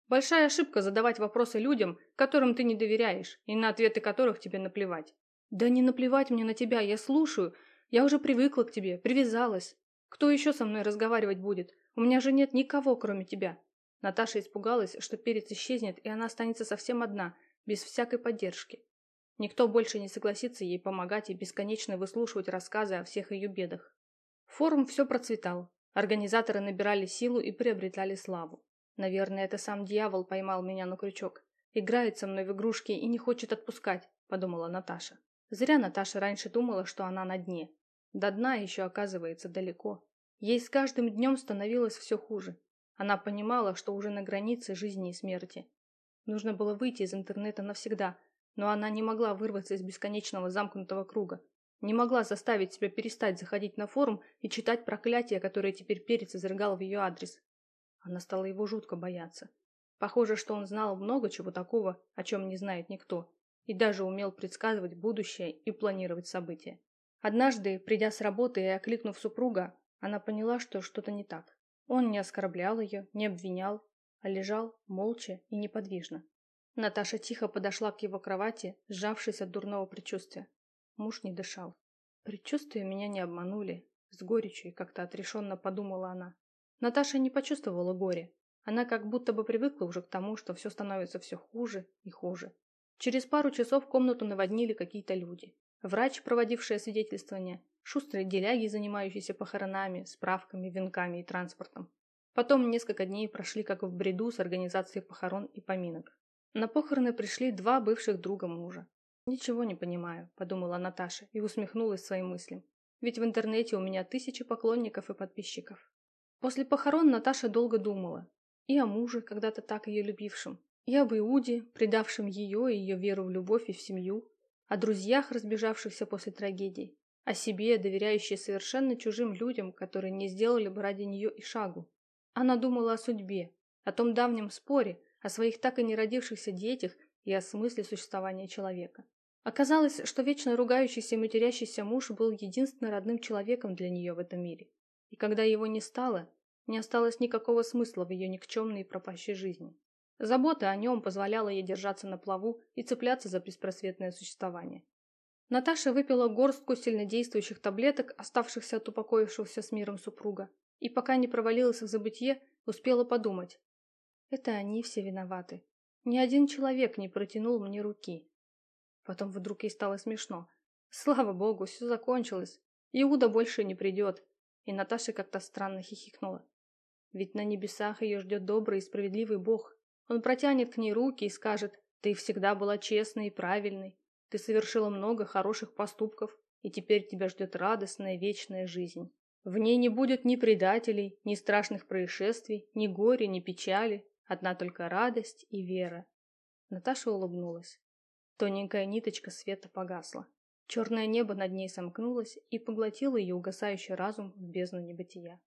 Большая ошибка задавать вопросы людям, которым ты не доверяешь, и на ответы которых тебе наплевать. Да не наплевать мне на тебя, я слушаю. Я уже привыкла к тебе, привязалась. Кто еще со мной разговаривать будет? У меня же нет никого, кроме тебя. Наташа испугалась, что Перец исчезнет, и она останется совсем одна, без всякой поддержки. Никто больше не согласится ей помогать и бесконечно выслушивать рассказы о всех ее бедах. Форум все процветал. Организаторы набирали силу и приобретали славу. Наверное, это сам дьявол поймал меня на крючок. Играет со мной в игрушки и не хочет отпускать, подумала Наташа. Зря Наташа раньше думала, что она на дне. До дна еще оказывается далеко. Ей с каждым днем становилось все хуже. Она понимала, что уже на границе жизни и смерти. Нужно было выйти из интернета навсегда, но она не могла вырваться из бесконечного замкнутого круга. Не могла заставить себя перестать заходить на форум и читать проклятия, которые теперь Перец изрыгал в ее адрес. Она стала его жутко бояться. Похоже, что он знал много чего такого, о чем не знает никто, и даже умел предсказывать будущее и планировать события. Однажды, придя с работы и окликнув супруга, она поняла, что что-то не так. Он не оскорблял ее, не обвинял, а лежал молча и неподвижно. Наташа тихо подошла к его кровати, сжавшись от дурного предчувствия. Муж не дышал. Предчувствия меня не обманули, с горечью и как-то отрешенно подумала она. Наташа не почувствовала горя. Она как будто бы привыкла уже к тому, что все становится все хуже и хуже. Через пару часов комнату наводнили какие-то люди. Врач, проводивший освидетельствование, шустрые деляги, занимающиеся похоронами, справками, венками и транспортом. Потом несколько дней прошли как в бреду с организацией похорон и поминок. На похороны пришли два бывших друга мужа. «Ничего не понимаю», – подумала Наташа и усмехнулась своим мыслям. «Ведь в интернете у меня тысячи поклонников и подписчиков». После похорон Наташа долго думала. И о муже, когда-то так ее любившем, и об Иуде, предавшем ее и ее веру в любовь и в семью, о друзьях, разбежавшихся после трагедии, о себе, доверяющей совершенно чужим людям, которые не сделали бы ради нее и шагу. Она думала о судьбе, о том давнем споре, о своих так и не родившихся детях и о смысле существования человека. Оказалось, что вечно ругающийся и матерящийся муж был единственным родным человеком для нее в этом мире. И когда его не стало, не осталось никакого смысла в ее никчемной и пропащей жизни. Забота о нем позволяла ей держаться на плаву и цепляться за беспросветное существование. Наташа выпила горстку сильнодействующих таблеток, оставшихся от упокоившегося с миром супруга, и пока не провалилась в забытье, успела подумать. Это они все виноваты. Ни один человек не протянул мне руки. Потом вдруг ей стало смешно. Слава богу, все закончилось. Иуда больше не придет. И Наташа как-то странно хихикнула. Ведь на небесах ее ждет добрый и справедливый Бог. Он протянет к ней руки и скажет: «Ты всегда была честной и правильной. Ты совершила много хороших поступков, и теперь тебя ждет радостная вечная жизнь. В ней не будет ни предателей, ни страшных происшествий, ни горя, ни печали, одна только радость и вера». Наташа улыбнулась. Тоненькая ниточка света погасла. Черное небо над ней сомкнулось и поглотило ее угасающий разум в бездну небытия.